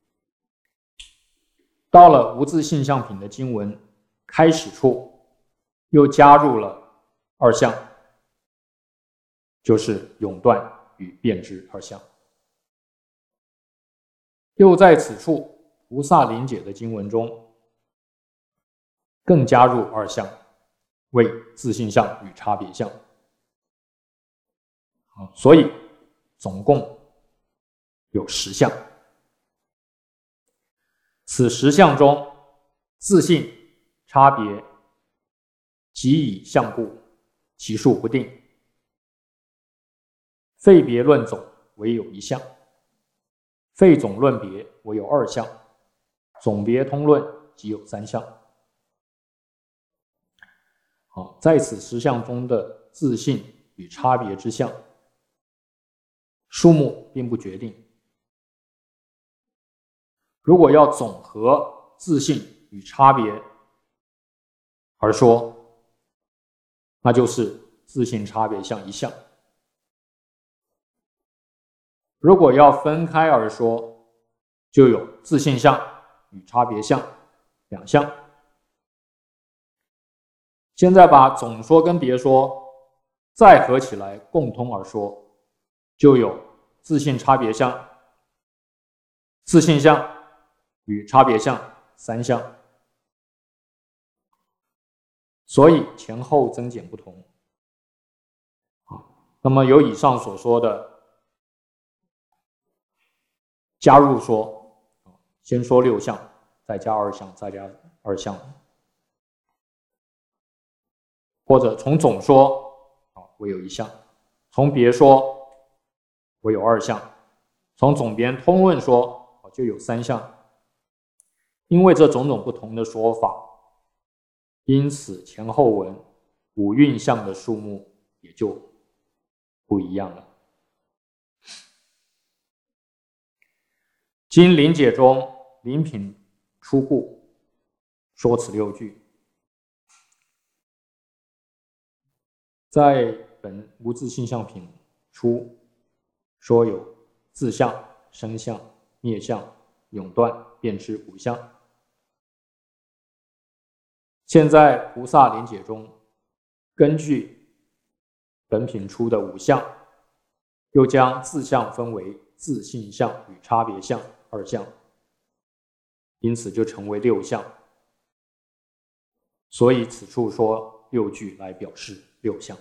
到了无自性相品的经文开始处，又加入了2相，就是永断与变之2相。又在此处，菩萨临解的经文中，更加入2相，为自性相与差别相。所以总共有10相。此10相中，自性、差别即以相故，其数不定。废别论总唯有1相，废总论别唯有2相，总别通论即有3相。在此10相中的自性与差别之相，数目并不决定。如果要总和自性与差别而说，那就是自性差别相1相。如果要分开而说，就有自性相与差别相2相。现在把总说跟别说再合起来共通而说，就有自性差别相、自性相与差别相3相。所以前后增减不同。那么由以上所说的加入说，先说6相，再加2相，再加2相，或者从总说唯有1相，从别说唯有2相，从总别通论说就有3项。因为这种种不同的说法，因此前后文5蕴相的数目也就不一样了。经临解中临品出故，说此6句。在本无自性相品出说有自相、生相、灭相、永断、变之5相。现在菩萨临解中，根据本品出的5相，又将自相分为自性相与差别相2相，因此就成为6相。所以此处说6句来表示6相。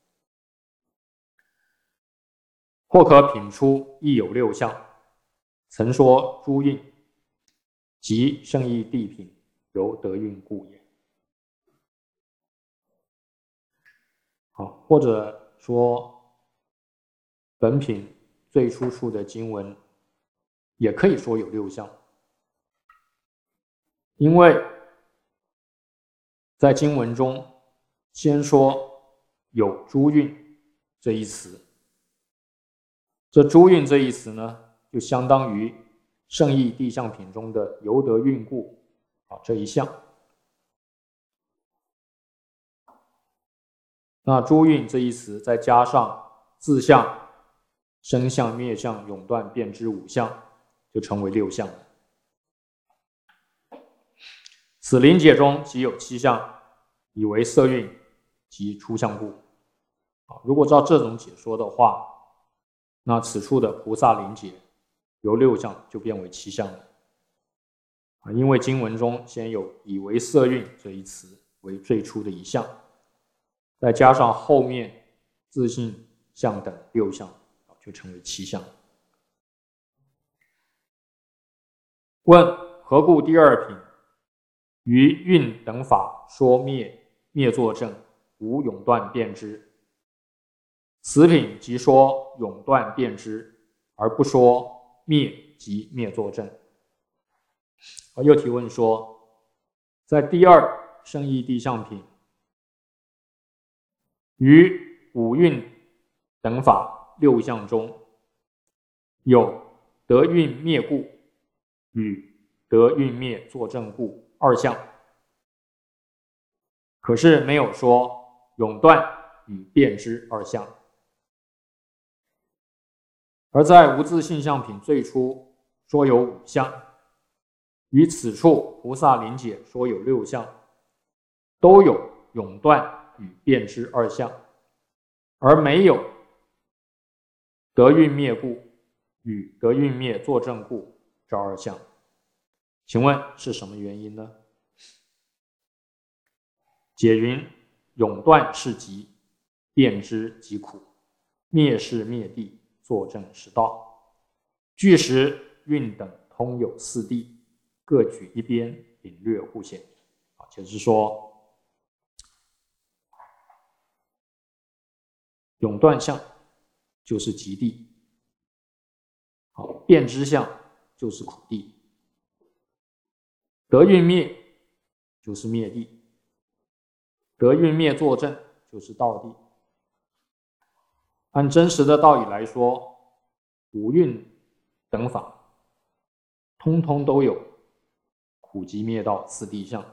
或可品出亦有6相，曾说诸蕴，即圣义谛品由得蕴故也。或者说本品最初处的经文也可以说有6相，因为在经文中先说有诸蕴这一词，这诸蕴这一词呢，就相当于圣义谛相品中的由得蕴故这一项。 那诸蕴这一词再加上自相、生相、灭相、永断、变之五相，就成为六相了。此灵解中即有七相，以为色蕴及出相故。如果照这种解说的话，那此处的菩萨灵解由六相就变为七相了。因为经文中先有以为色蕴这一词为最初的一项，再加上后面自性相等六相，就成为七相。问：何故第二品于蕴等法说灭作证，无永断变之？此品即说永断变之，而不说灭及灭作证。又提问说，在第二圣义谛相品于五蕴等法六相中，有得蕴灭故与得蕴灭作证故二相，可是没有说永断与变之二相。而在无自性相品最初说有五相，于此处菩萨灵解说有六相，都有永断与变之二相，而没有得蕴灭故与得蕴灭作证故这二相。请问是什么原因呢？解云：永断是极，变之极苦，灭是灭地，作证是道。据实蕴等通有四谛，各举一边，领略互显。就是说，永断相就是极地，变之相就是苦地，得蕴灭就是灭地，得蕴灭作证就是道地。按真实的道理来说，五蕴等法通通都有苦集灭道四谛相，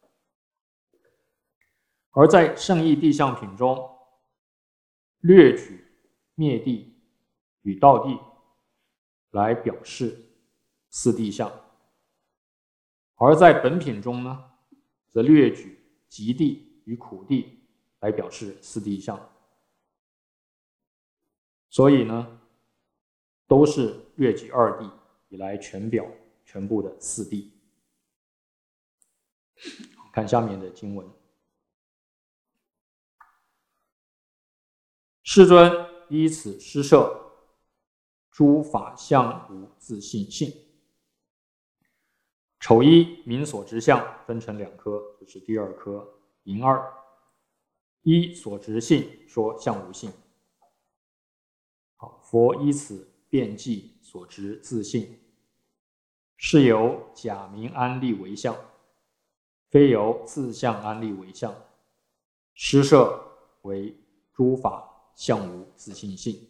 而在圣义谛相品中略举灭地与道地来表示四谛相，而在本品中呢，则略举极地与苦地来表示四谛相。所以呢，都是略举二谛以来全表全部的四谛。看下面的经文：世尊依此施设，诸法相无自性性。丑一明所执相分成两科，这是第二科。寅二一所执性说相无性。佛依此辩记所执自性，是由假名安立为相，非由自相安立为相，施设为诸法相无自性性。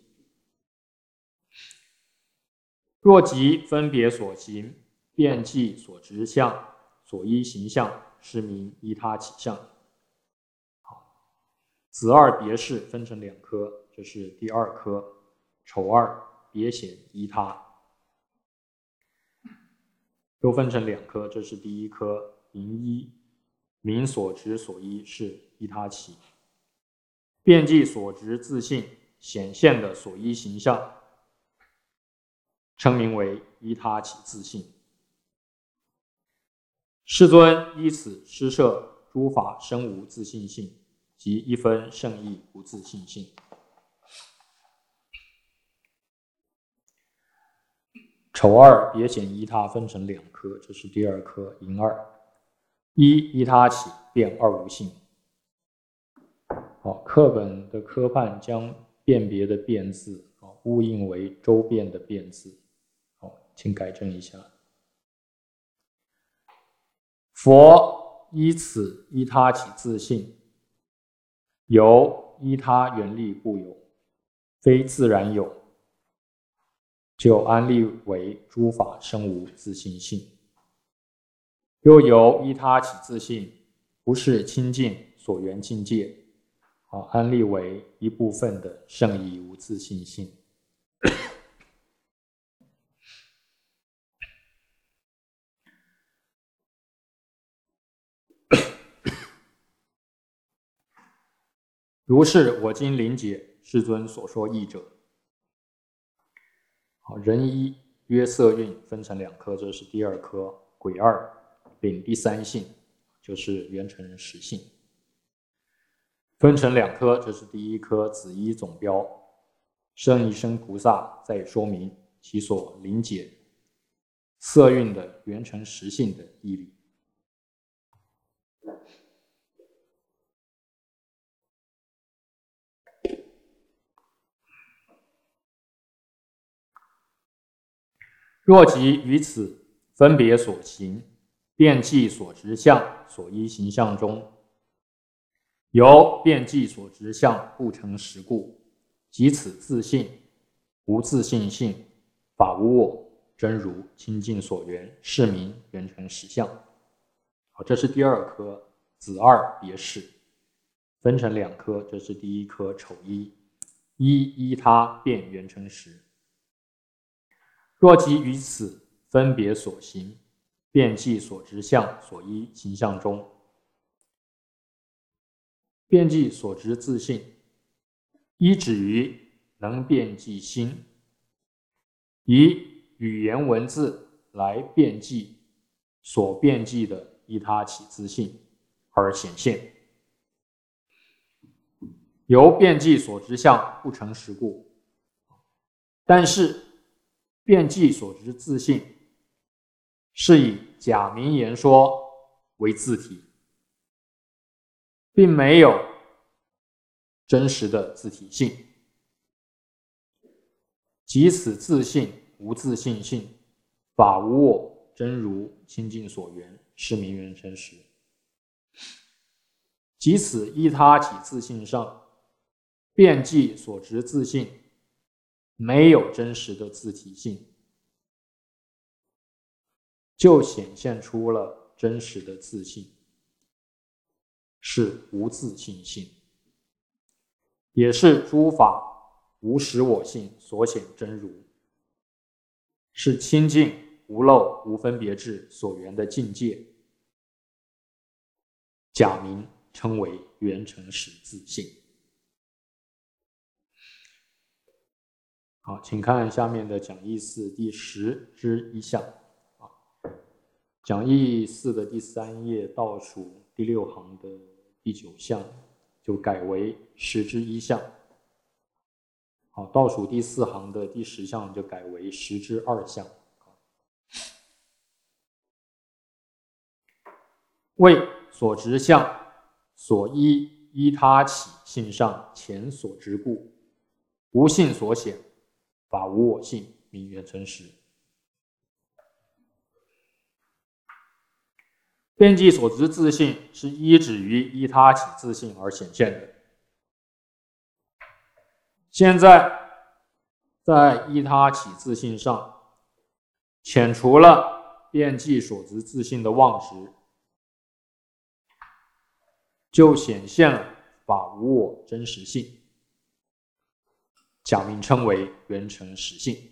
若即分别所行，辩记所执相，所依行相，是名依他起相。子二别事分成两科，这是第二科。丑二别显依他，又分成两科，这是第一科。寅一明所执所依是依他起，辩记所执自性显现的所依形象，称名为依他起自性。世尊依此施设诸法生无自性性，即一分圣义无自性性。丑二别显依他分成两科，这是第二科。寅二一依他起，辩二无性。课本的科判将辨别的辨字误印为周遍的遍字，请改正一下。佛依此依他起自性，由依他原力故有，非自然有，就安立为诸法生无自性性。又由依他起自性，不是清净所缘境界， 安立为一部分的圣义无自性性。如是我今临解世尊所说义者。人一约色蕴分成2科，这是第2科；癸2领第3性，就是圆成实性。分成2科，这是第1科子一总标。圣一生菩萨在说明其所临解色蕴的圆成实性的义理。若即于此分别所行，遍计所执相所依形象中，由遍计所执相不成实故，即此自性无自性性，法无我，真如清净所缘，是名圆成实相。这是第2科子2别释，分成2科，这是第1科丑一，依他变圆成实。若即于此分别所行，遍计所执相所依形象中，遍计所执自性，依止于能遍计心，以语言文字来遍计所遍计的依他起自性而显现。由遍计所执相不成实故，但是遍计所执自性是以假名言说为自体，并没有真实的自体性，即此自性无自性性，法无我，真如清净所缘，是名圆成实。即此依他起自性上，遍计所执自性没有真实的自体性，就显现出了真实的自性，是无自性性，也是诸法无实我性所显真如，是清净无漏无分别智所缘的境界，假名称为圆成实自性。好，请看下面的讲义4第10之1项。讲义4的第3页倒数第6行的第9项就改为10之1项。好，倒数第4行的第10项就改为10之2项。为所执相所依他起性上前所执故，无性所显，法无我性，名圆成实。遍计所执自性是依止于依他起自性而显现的。现在在依他起自性上遣除了遍计所执自性的妄执，就显现了法无我真实性，假名称为圆成实性。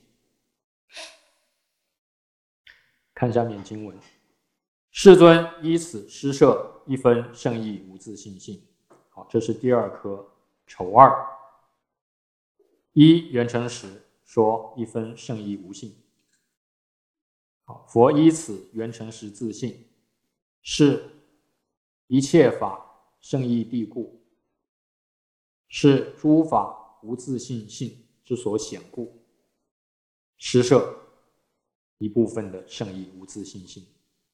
看下面经文，世尊依此施设一分圣义无自性性。好，这是第2科丑2，依圆成实说一分圣义无性。好，佛依此圆成实自性，是一切法圣义谛故，是诸法无自性性之所显故，施设一部分的圣义无自性性。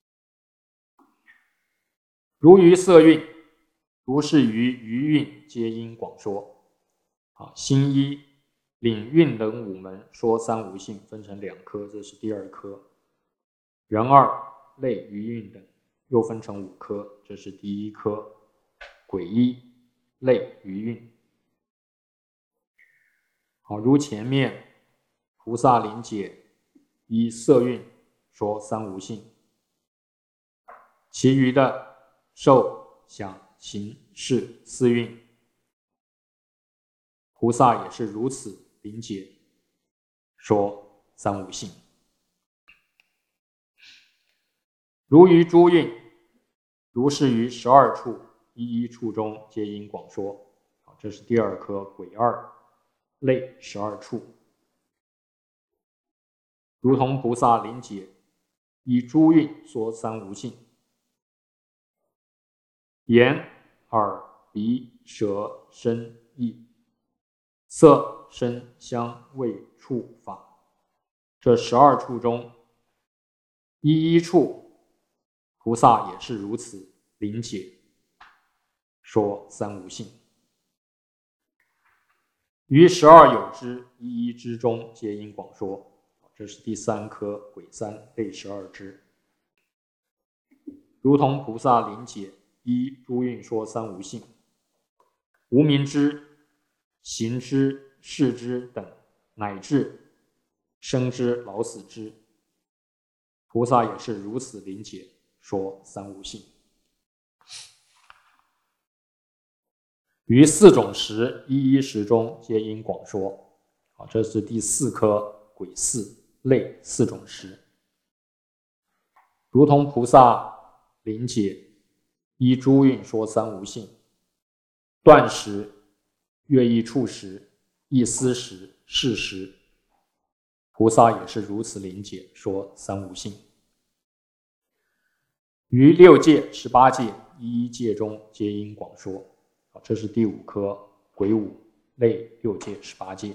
如于色蕴，如是于余蕴，皆因广说。心一领蕴等5门说三无性，分成2科，这是第2科。人2类余蕴等又分成5科，这是第1科。癸一类余蕴。好，如前面菩萨临解依色蕴说三无性，其余的受想行识4蕴菩萨也是如此理解，说三无性。如于诸蕴，如是于12处一一处中，皆应广说。这是第二科癸二类12处。如同菩萨临解，以诸蕴说三无性。眼、耳、鼻、舌、身、意、色、声、香、味、触、法，这12处中，一一处，菩萨也是如此临解，说三无性。于12有之一一之中，皆应广说。这是第三科癸三类12支。如同菩萨临解依诸蕴说三无性，无明之、行之、识之等，乃至生之、老死之，菩萨也是如此临解，说三无性。于4种时一一时中，皆应广说。这是第4科癸四类4种时。如同菩萨临解依诸蕴说三无性，断时、乐意处时、意思时、事时，菩萨也是如此临解，说三无性。于6界、18界一一界中，皆应广说。这是第5科癸五类6界、18界。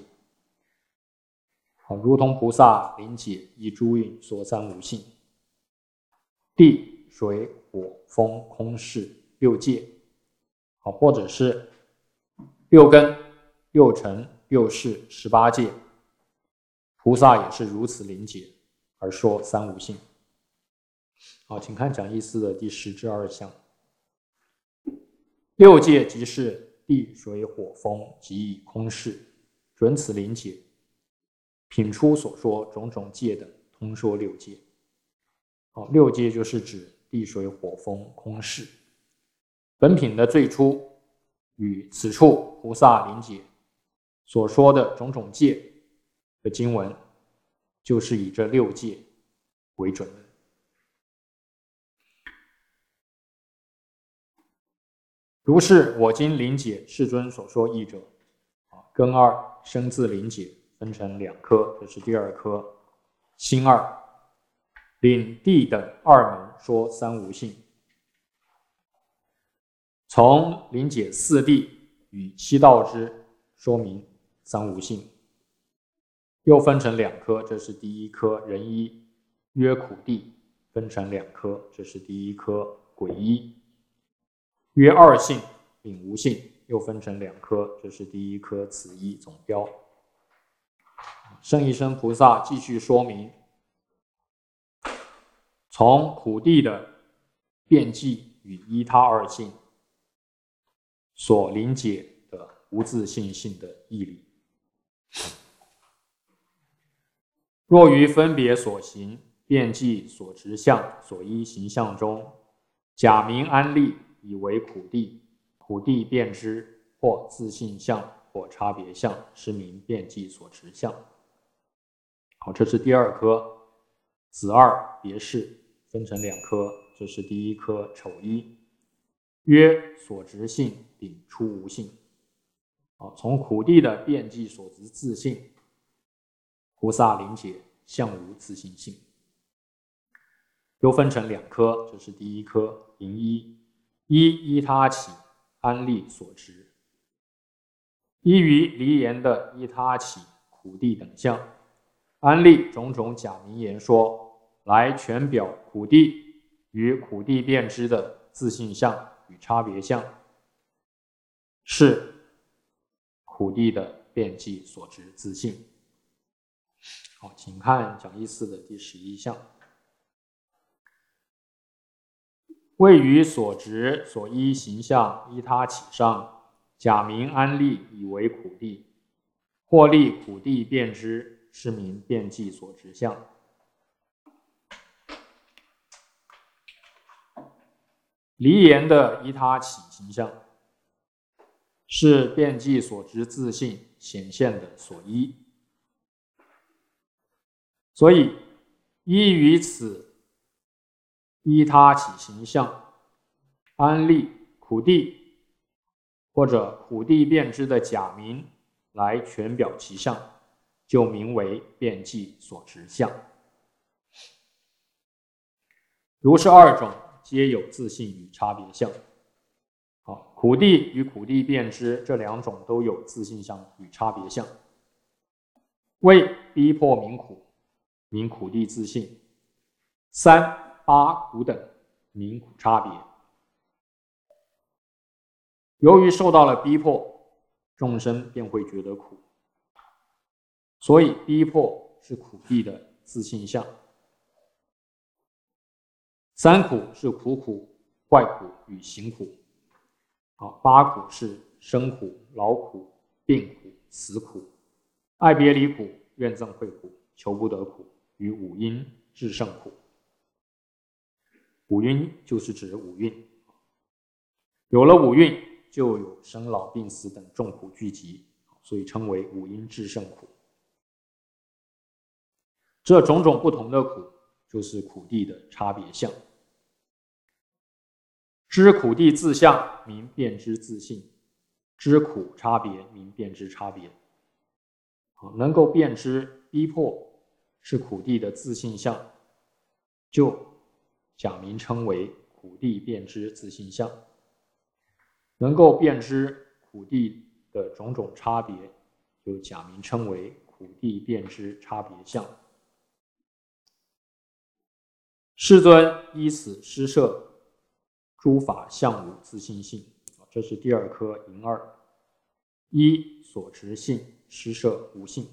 如同菩萨临解依诸蕴说三无性，地、水、火、风、空识6界，或者是6根、6尘、6识18界，菩萨也是如此临解而说三无性。请看讲义4的第10至2项。6界即是地、水、火、风及以空识，准此临解，品出所说种种界等，通说6界。6界就是指地、水、火、风、空识。本品的最初与此处菩萨临解所说的种种界的经文，就是以这6界为准的。如是我今临解世尊所说义者，根二生自临解分成2科，这是第2科心二，领地等2门说三无性。从临解4谛与7道支说明三无性，又分成2科，这是第1科人一约苦地，分成2科，这是第1科癸一约二性领无性，又分成2科，这是第1科此一总标。圣一生菩萨继续说明，从苦地的辩计与依他二性所临解的无自性性的义理。若于分别所行、辩计所执相、所依行相中，假名安立，以为苦地，苦地辩之，或自性相，或差别相，是名辩计所执相。这是第2科子二别事，分成2科，这是第1科丑一约所执性顶出无性。从苦地的辩计所执自性，菩萨临解相无自性性，又分成2科，这是第1科寅一依他起安立所执，依于离言的依他起苦地等相，安立种种假名言说，来全表苦地与苦地辩之的自性相与差别相，是苦地的辩计所执自性。请看讲义4的第11项。谓于所执所依行相依他起上，假名安立，以为苦地，或立苦地辩之，是名辩计所执相。离言的依他起行相，是辩计所执自性显现的所依。所以依于此依他起形象，安立苦地或者苦地变之的假名来全表其相，就名为变记所执相。如是二种，皆有自性与差别相。好，苦地与苦地变之这两种都有自性相与差别相。为逼迫名苦，名苦地自性；三八苦等，名苦差别。由于受到了逼迫，众生便会觉得苦，所以逼迫是苦地的自性相。三苦是苦苦、坏苦与行苦。八苦是生苦、老苦、病苦、死苦、爱别离苦、怨憎会苦、求不得苦与五阴炽盛苦。五阴就是指五蕴，有了五蕴，就有生老病死等众苦聚集，所以称为五阴炽盛苦。这种种不同的苦，就是苦地的差别相。知苦地自相，名变之自性；知苦差别，名变之差别。能够辨知逼迫是苦地的自性相，就假名称为苦地变之自性相。能够辨知苦地的种种差别，就假名称为苦地变之差别相。世尊依此施设诸法相无自性性，这是第二科银二。依所持性施设无性。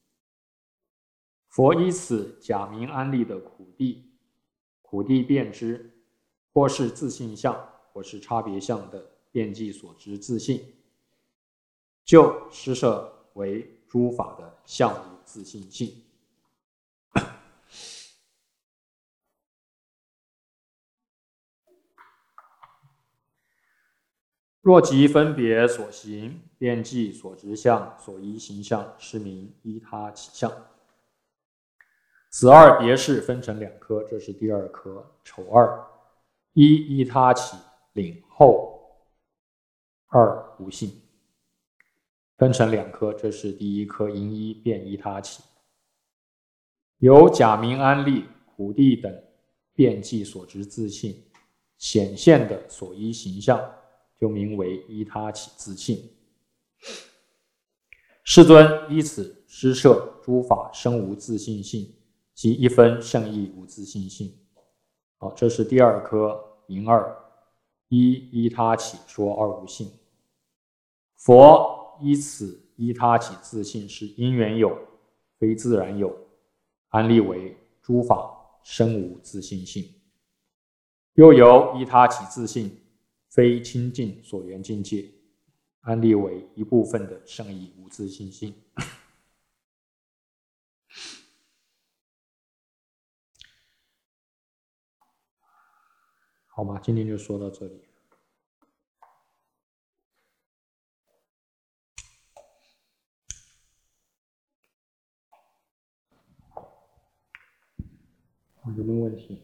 佛依此假名安立的苦地，苦地变之，或是自性相，或是差别相的变记所知自性，就施设为诸法的相无自性性。若即分别所行，变记所执相，所依形象，是名依他起相。此二别事分成两科，这是第二科丑二。一依他起领后，二无性，分成两科，这是第一科因一变依他起。由假名安立苦地等变记所执自性显现的所依形象，就名为依他起自性。世尊依此施设诸法生无自性性，即一分胜义无自性性。这是第二科银二。依他起说二无性。佛依此依他起自性是因缘有，非自然有，安立为诸法生无自性性。又由依他起自性非清净所缘境界，安立为一部分的胜义无自性性。好吗？今天就说到这里。有没有问题？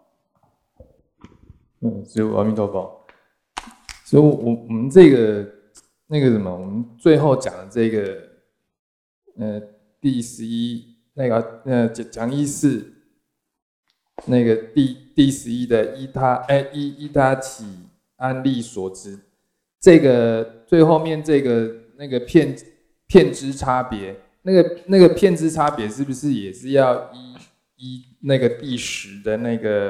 师父阿弥陀佛。所以我们这个那个什么，我们最后讲的这个第11那个讲义是那个第11的依他起安立所知，这个最后面这个那个片支差别，那个片支差别是不是也是要依那个第10的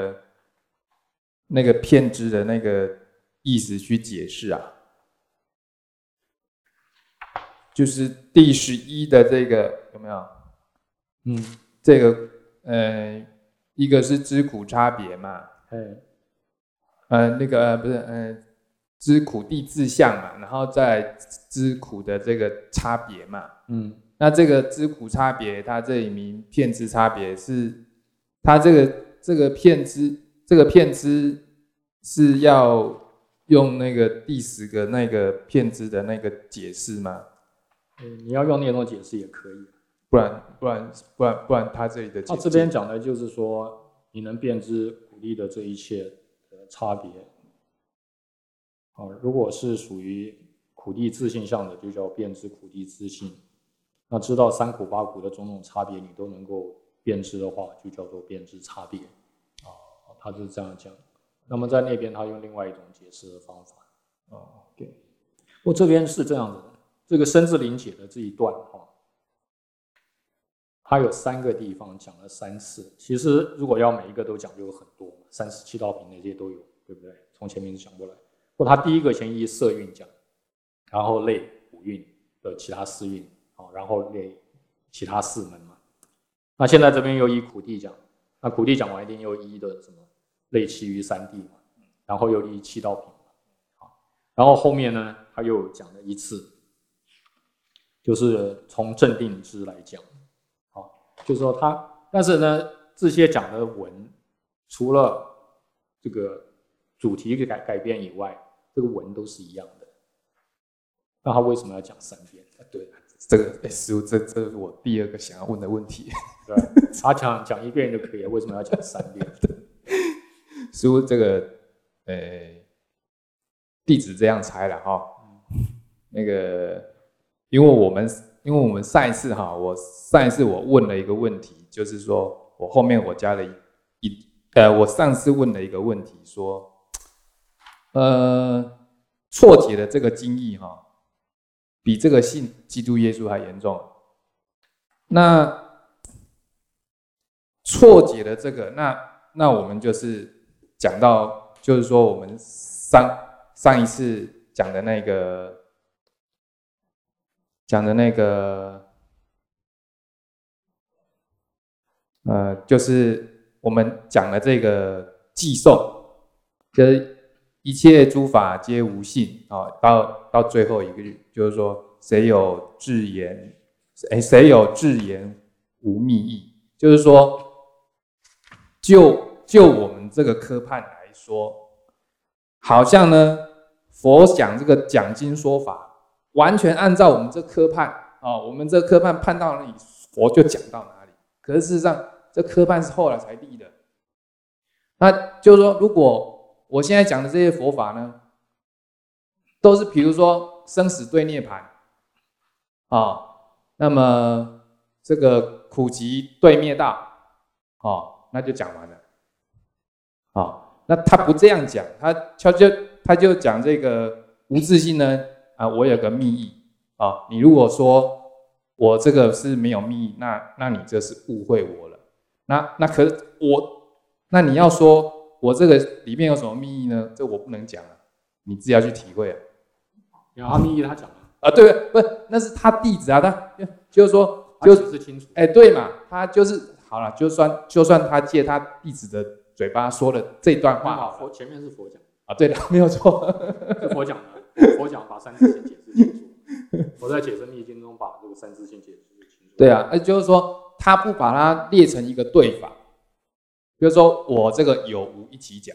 那个片支的那个意思去解释啊？就是第11的这个有没有？这个一个是知苦差别嘛，那个不是知苦地自相嘛，然后再知苦的这个差别嘛，那这个知苦差别，它这里名片支差别是，它这个片支是要用那个第10个那个片支的那个解释吗？ 你要用那种解释也可以。 不然，他这里的他这边讲的就是说，你能辨知苦力的这一切的差别。如果是属于苦力自性相的，就叫辨知苦力自性。那知道三苦八苦的种种差别，你都能够辨知的话，就叫做辨知差别。他是这样讲。那么在那边他用另外一种解释的方法。对。不过这边是这样子的，这个生字灵解的这一段它有3个地方讲了3次。其实如果要每一个都讲，就有很多，37道品那些都有，对不对？从前面讲过来。或他第一个先依色韵讲，然后类五韵的其他4韵，然后类其他4门嘛。那现在这边又依苦地讲，那苦地讲完一定又依的什么类其余3地嘛，然后又依7道品嘛。然后后面呢，他又讲了一次，就是从正定支来讲。就是说但是呢，这些讲的文，除了这个主题改变以外，这个文都是一样的。那他为什么要讲3遍？ 对，这个师父，这是我第2个想要问的问题。 对，他讲1遍就可以了，为什么要讲3遍？ 师父，这个弟子这样猜了哈。那个，因为我们上一次我问了一个问题，就是说我后面我加了我上次问了一个问题，说，错解的这个经义比这个信基督耶稣还严重。那错解的这个，那我们就是讲到，就是说我们上一次讲的那个。就是我们讲的这个寄送，就是一切诸法皆无性到最后一个句，就是说谁有智言无密意，就是说就我们这个科判来说，好像呢佛讲这个讲经说法。完全按照我们这科判我们这科判判到哪里，佛就讲到哪里。可是事实上，这科判是后来才立的。那就是说，如果我现在讲的这些佛法呢，都是比如说生死对涅槃那么这个苦集对灭道那就讲完了那他不这样讲，他就讲这个无自性呢。我有个密意你如果说我这个是没有密意，那你这是误会我了。那可是那你要说我这个里面有什么密意呢？这我不能讲你自己要去体会然后密意他讲对，不是，那是他弟子他就是说他解释清楚。 对嘛，他就是好了，就算他借他弟子的嘴巴说了这段话， 前面是佛讲对的，没有错， 是佛讲的。佛讲把三自性解释清楚，我在解释密经中把这个三自性解释清楚。 对啊，就是说他不把它列成一个对法，比如说我这个有无一起讲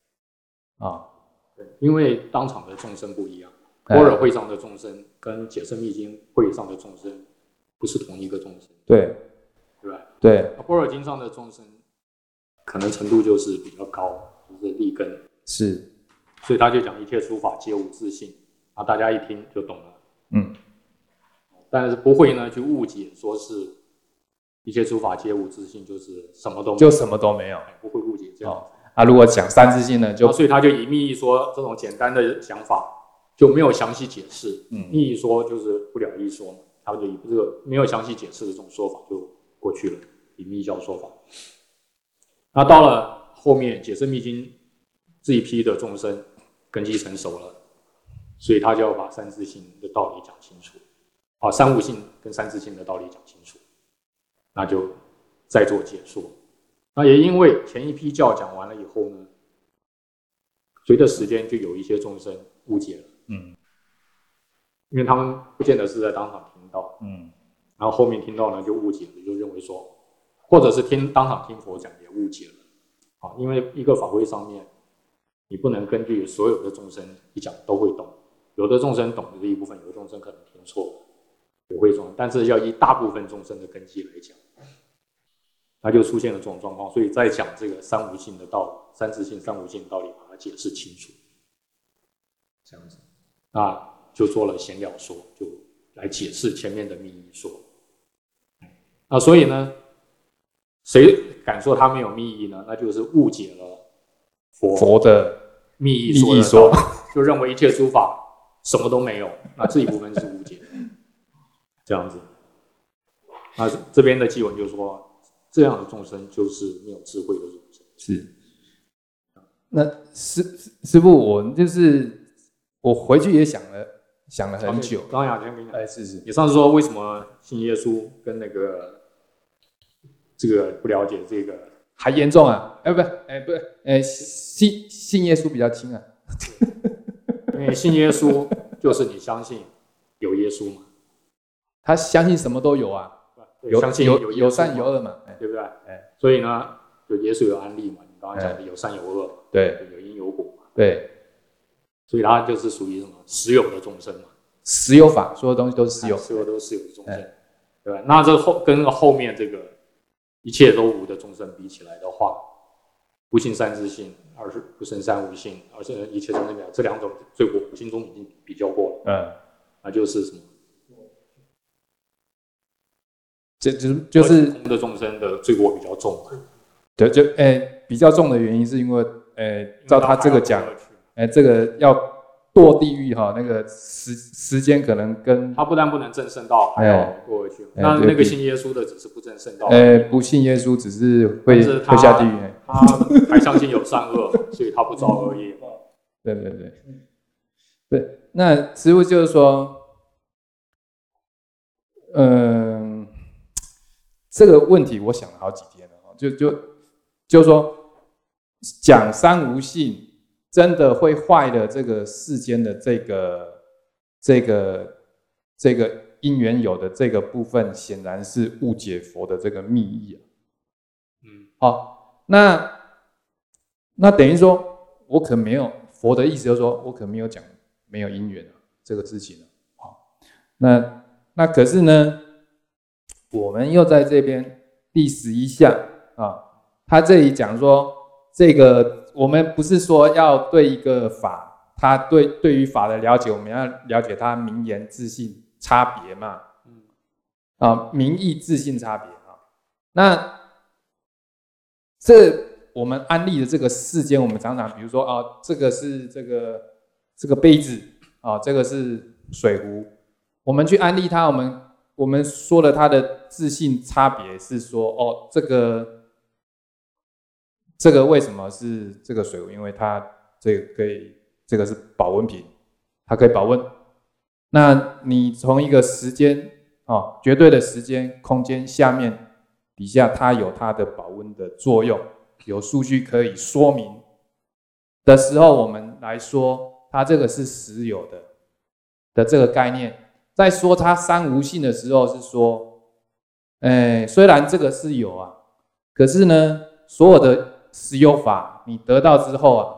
对，因为当场的众生不一样，般若会上的众生跟解释密经会上的众生不是同一个众生， 对吧？ 对， 般若经上的众生可能程度就是比较高，就是立根是。 所以他就讲一切诸法皆无自性，大家一听就懂了。但是不会呢去误解，说是一切诸法皆无自性，就是什么都没有，不会误解这样。 如果讲三自性呢， 所以他就以密意说这种简单的想法就没有详细解释。密意说就是不了义说嘛，他就以这个没有详细解释的这种说法就过去了，以密教说法。那到了后面解释密经这一批的众生根基成熟了，所以他就要把三自性的道理讲清楚，三无性跟三自性的道理讲清楚，那就再做解说。那也因为前一批教讲完了以后呢，随着时间就有一些众生误解了，因为他们不见得是在当场听到，然后后面听到呢就误解了，就认为说，或者是当场听佛讲也误解了，因为一个法会上面。你不能根据所有的众生一讲都会懂，有的众生懂的这一部分，有的众生可能听错了， 也会中，但是要以大部分众生的根基来讲，它就出现了这种状况。所以在讲这个三无性的道理、三自性、三无性的道理，把它解释清楚，这样子，那就做了闲了说，就来解释前面的密意说。那所以呢，谁敢说他没有密意呢？那就是误解了佛的密意说，就认为一切诸法什么都没有，那这一部分是误解，这样子。那这边的偈文就说，这样的众生就是没有智慧的众生。 是。那师父，我回去也想了很久。 刚雅先跟你讲， 是。 你上次说为什么信耶稣跟那个这个不了解这个还严重啊？信耶稣比较轻啊。 因为信耶稣就是你相信有耶稣嘛， 他相信什么都有啊， 相信有善有恶嘛， 对不对？所以呢，有耶稣有安利嘛，你刚刚讲的有善有恶嘛， 对， 有因有果嘛， 对， 所以他就是属于什么实有的众生嘛， 实有法，所有东西都是实有， 所有都是实有的众生，对吧？那这跟后面这个一切都无的众生比起来的话，不信三自性，而是不生三无性，而是一切众生这两种罪过，无心中已经比较过了，那就是什么？ 这就是空的众生的罪过比较重嘛？ 对，比较重的原因是因为照他这个讲，这个要堕地狱哈，那个时间可能跟他不但不能证圣道，还要堕回去。那个信耶稣的只是不证圣道， 不信耶稣只是会下地狱。 他还相信有善恶，所以他不造恶业。 对，那师父就是说，这个问题我想了好几天了，就是说，讲三无性真的会坏了这个世间的这个因缘有的这个部分，显然是误解佛的这个密意啊。好，那等于说，我可没有佛的意思，就是说我可没有讲没有因缘这个事情了。好，那可是呢，我们又在这边第11项啊，他这里讲说，这个我们不是说要对一个法，他对于法的了解，我们要了解他名言自性差别嘛，名义自性差别啊。那这我们安立的这个世间，我们常常比如说这个是这个杯子这个是水壶，我们去安立它，我们说了它的自性差别是说这个为什么是这个水壶？因为它这个是保温瓶，它可以保温。那你从一个时间绝对的时间空间下面底下，它有它的保温的作用，有数据可以说明的时候，我们来说它这个是实有的这个概念。在说它三无性的时候，是说，虽然这个是有可是呢，所有的实有法你得到之后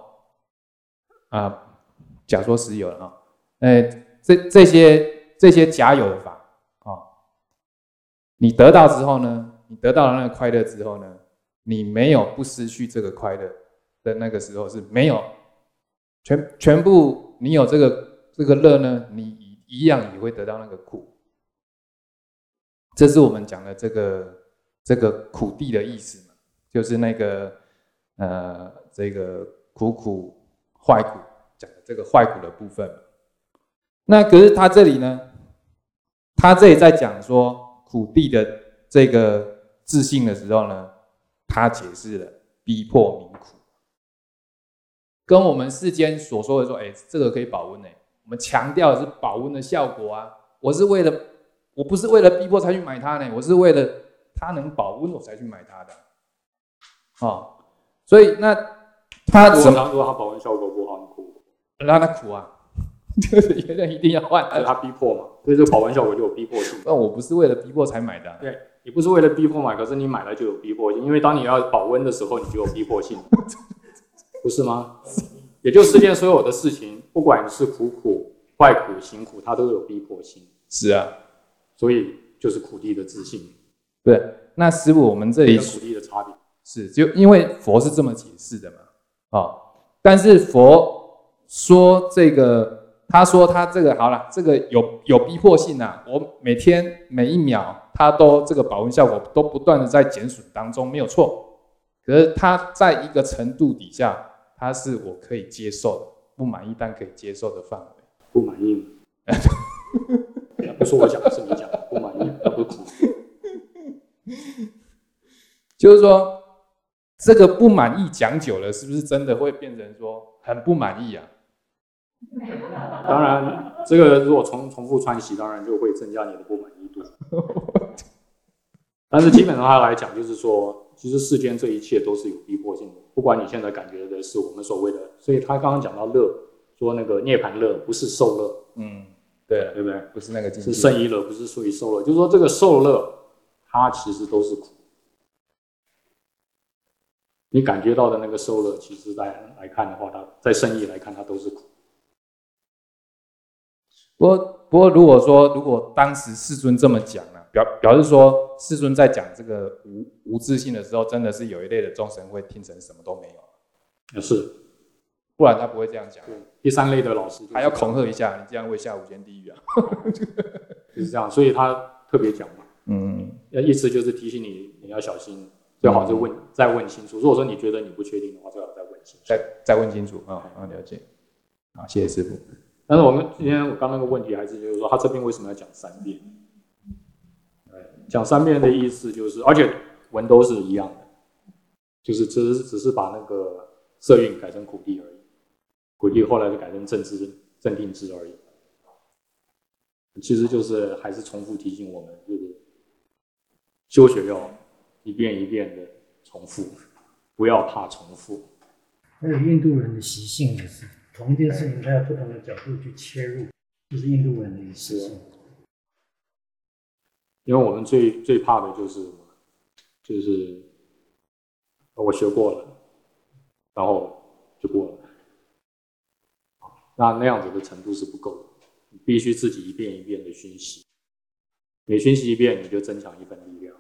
假说实有了这些假有的法你得到之后呢，你得到了那个快乐之后呢，你没有不失去这个快乐的那个时候是没有，全部你有这个乐呢，你一样也会得到那个苦。这是我们讲的这个苦地的意思嘛，就是那个这个苦坏苦讲的这个坏苦的部分。那可是他这里呢，他这里在讲说苦地的这个自性的时候呢，他解释了逼迫名苦，跟我们世间所说的说，这个可以保温我们强调的是保温的效果我不是为了逼迫才去买它呢，我是为了它能保温我才去买它的所以那他怎么说它保温效果不好，你苦？ 让它苦就是有人一定要换， 他逼迫嘛，所以这个保温效果就有逼迫性。 那我不是为了逼迫才买的对，你不是为了逼迫买，可是你买了就有逼迫性，因为当你要保温的时候，你就有逼迫性，不是吗？也就世间所有的事情，不管是苦、坏苦、行苦，它都有逼迫性。 是所以就是苦地的自信。 对，那师父，我们这里跟苦地的差别是就因为佛是这么解释的嘛，但是佛说这个，他说他这个好了，这个有逼迫性啊，我每天每一秒，它都这个保温效果都不断的在减损当中，没有错。可是它在一个程度底下，它是我可以接受的，不满意但可以接受的范围。 不满意，不是我讲，是你讲，不满意，而不是苦。 就是说，这个不满意讲久了，是不是真的会变成说很不满意啊？ 当然，这个如果重复穿洗，当然就会增加你的不满意度。但是基本上它来讲，就是说，其实世间这一切都是有逼迫性的，不管你现在感觉的是我们所谓的，所以他刚刚讲到乐，说那个涅槃乐不是受乐， 对， 对不对？ 不是那个境界， 是胜意乐，不是属于受乐。就是说，这个受乐，它其实都是苦。你感觉到的那个受乐，其实来看的话，它在胜意来看，它都是苦。 不过，如果当时世尊这么讲呢，表示说世尊在讲这个无自性的时候，真的是有一类的众生会听成什么都没有。 是， 不然他不会这样讲。 第三类的老师还要恐吓一下，你这样会下无间地狱啊。 就是这样，所以他特别讲嘛，意思就是提醒你，你要小心，最好就再问清楚。如果说你觉得你不确定的话，最好再问清楚。 再问清楚了解。好，谢谢师父。 但是我刚那个问题还是就是说，他这边为什么要讲3遍？讲3遍的意思就是，而且文都是一样的，就是只是把那个色蕴改成苦地而已，苦地后来就改成正定支而已。其实就是还是重复提醒我们，就是修学要一遍一遍的重复，不要怕重复。 还有印度人的习性也是，同一件事情，他有不同的角度去切入，就是印度人的习性。 因为我们最怕的就是我学过了，然后就过了，那样子的程度是不够的，你必须自己一遍一遍的熏习，每熏习一遍，你就增强一份力量。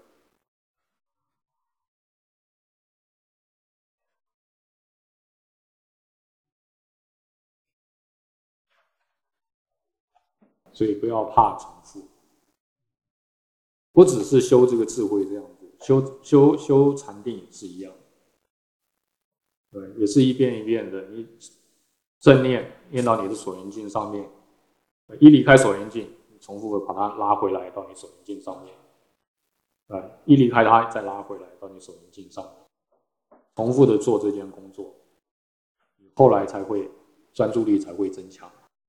所以不要怕重复，不只是修这个智慧这样子，修禅定也是一样，对，也是一遍一遍的，你正念念到你的所缘境上面，一离开所缘境，你重复的把它拉回来到你所缘境上面，一离开它再拉回来到你所缘境上面，重复的做这件工作，后来才会专注力才会增强。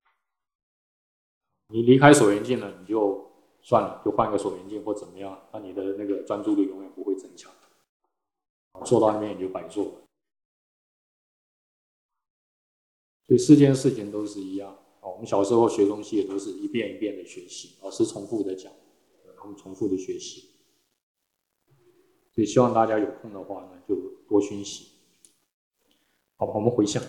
你离开所缘境了，你就算了，就换个所缘境或怎么样，那你的那个专注力永远不会增强。做到那边你就白做了。所以世间事情都是一样。我们小时候学东西也都是一遍一遍的学习，老师重复的讲，我们重复的学习。所以希望大家有空的话呢，就多熏习。好，我们回向。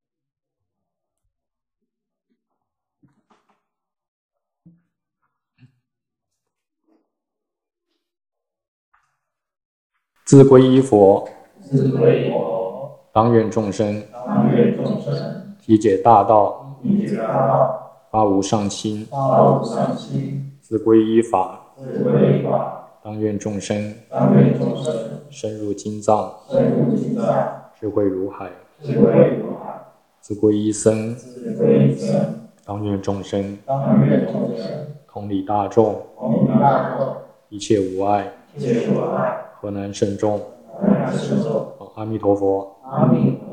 自皈依佛，当愿众生体解大道，发无上心；自皈依法，当愿众生深入经藏，智慧如海；自皈依僧，当愿众生同理大众，一切无碍。河南慎重，阿弥陀佛。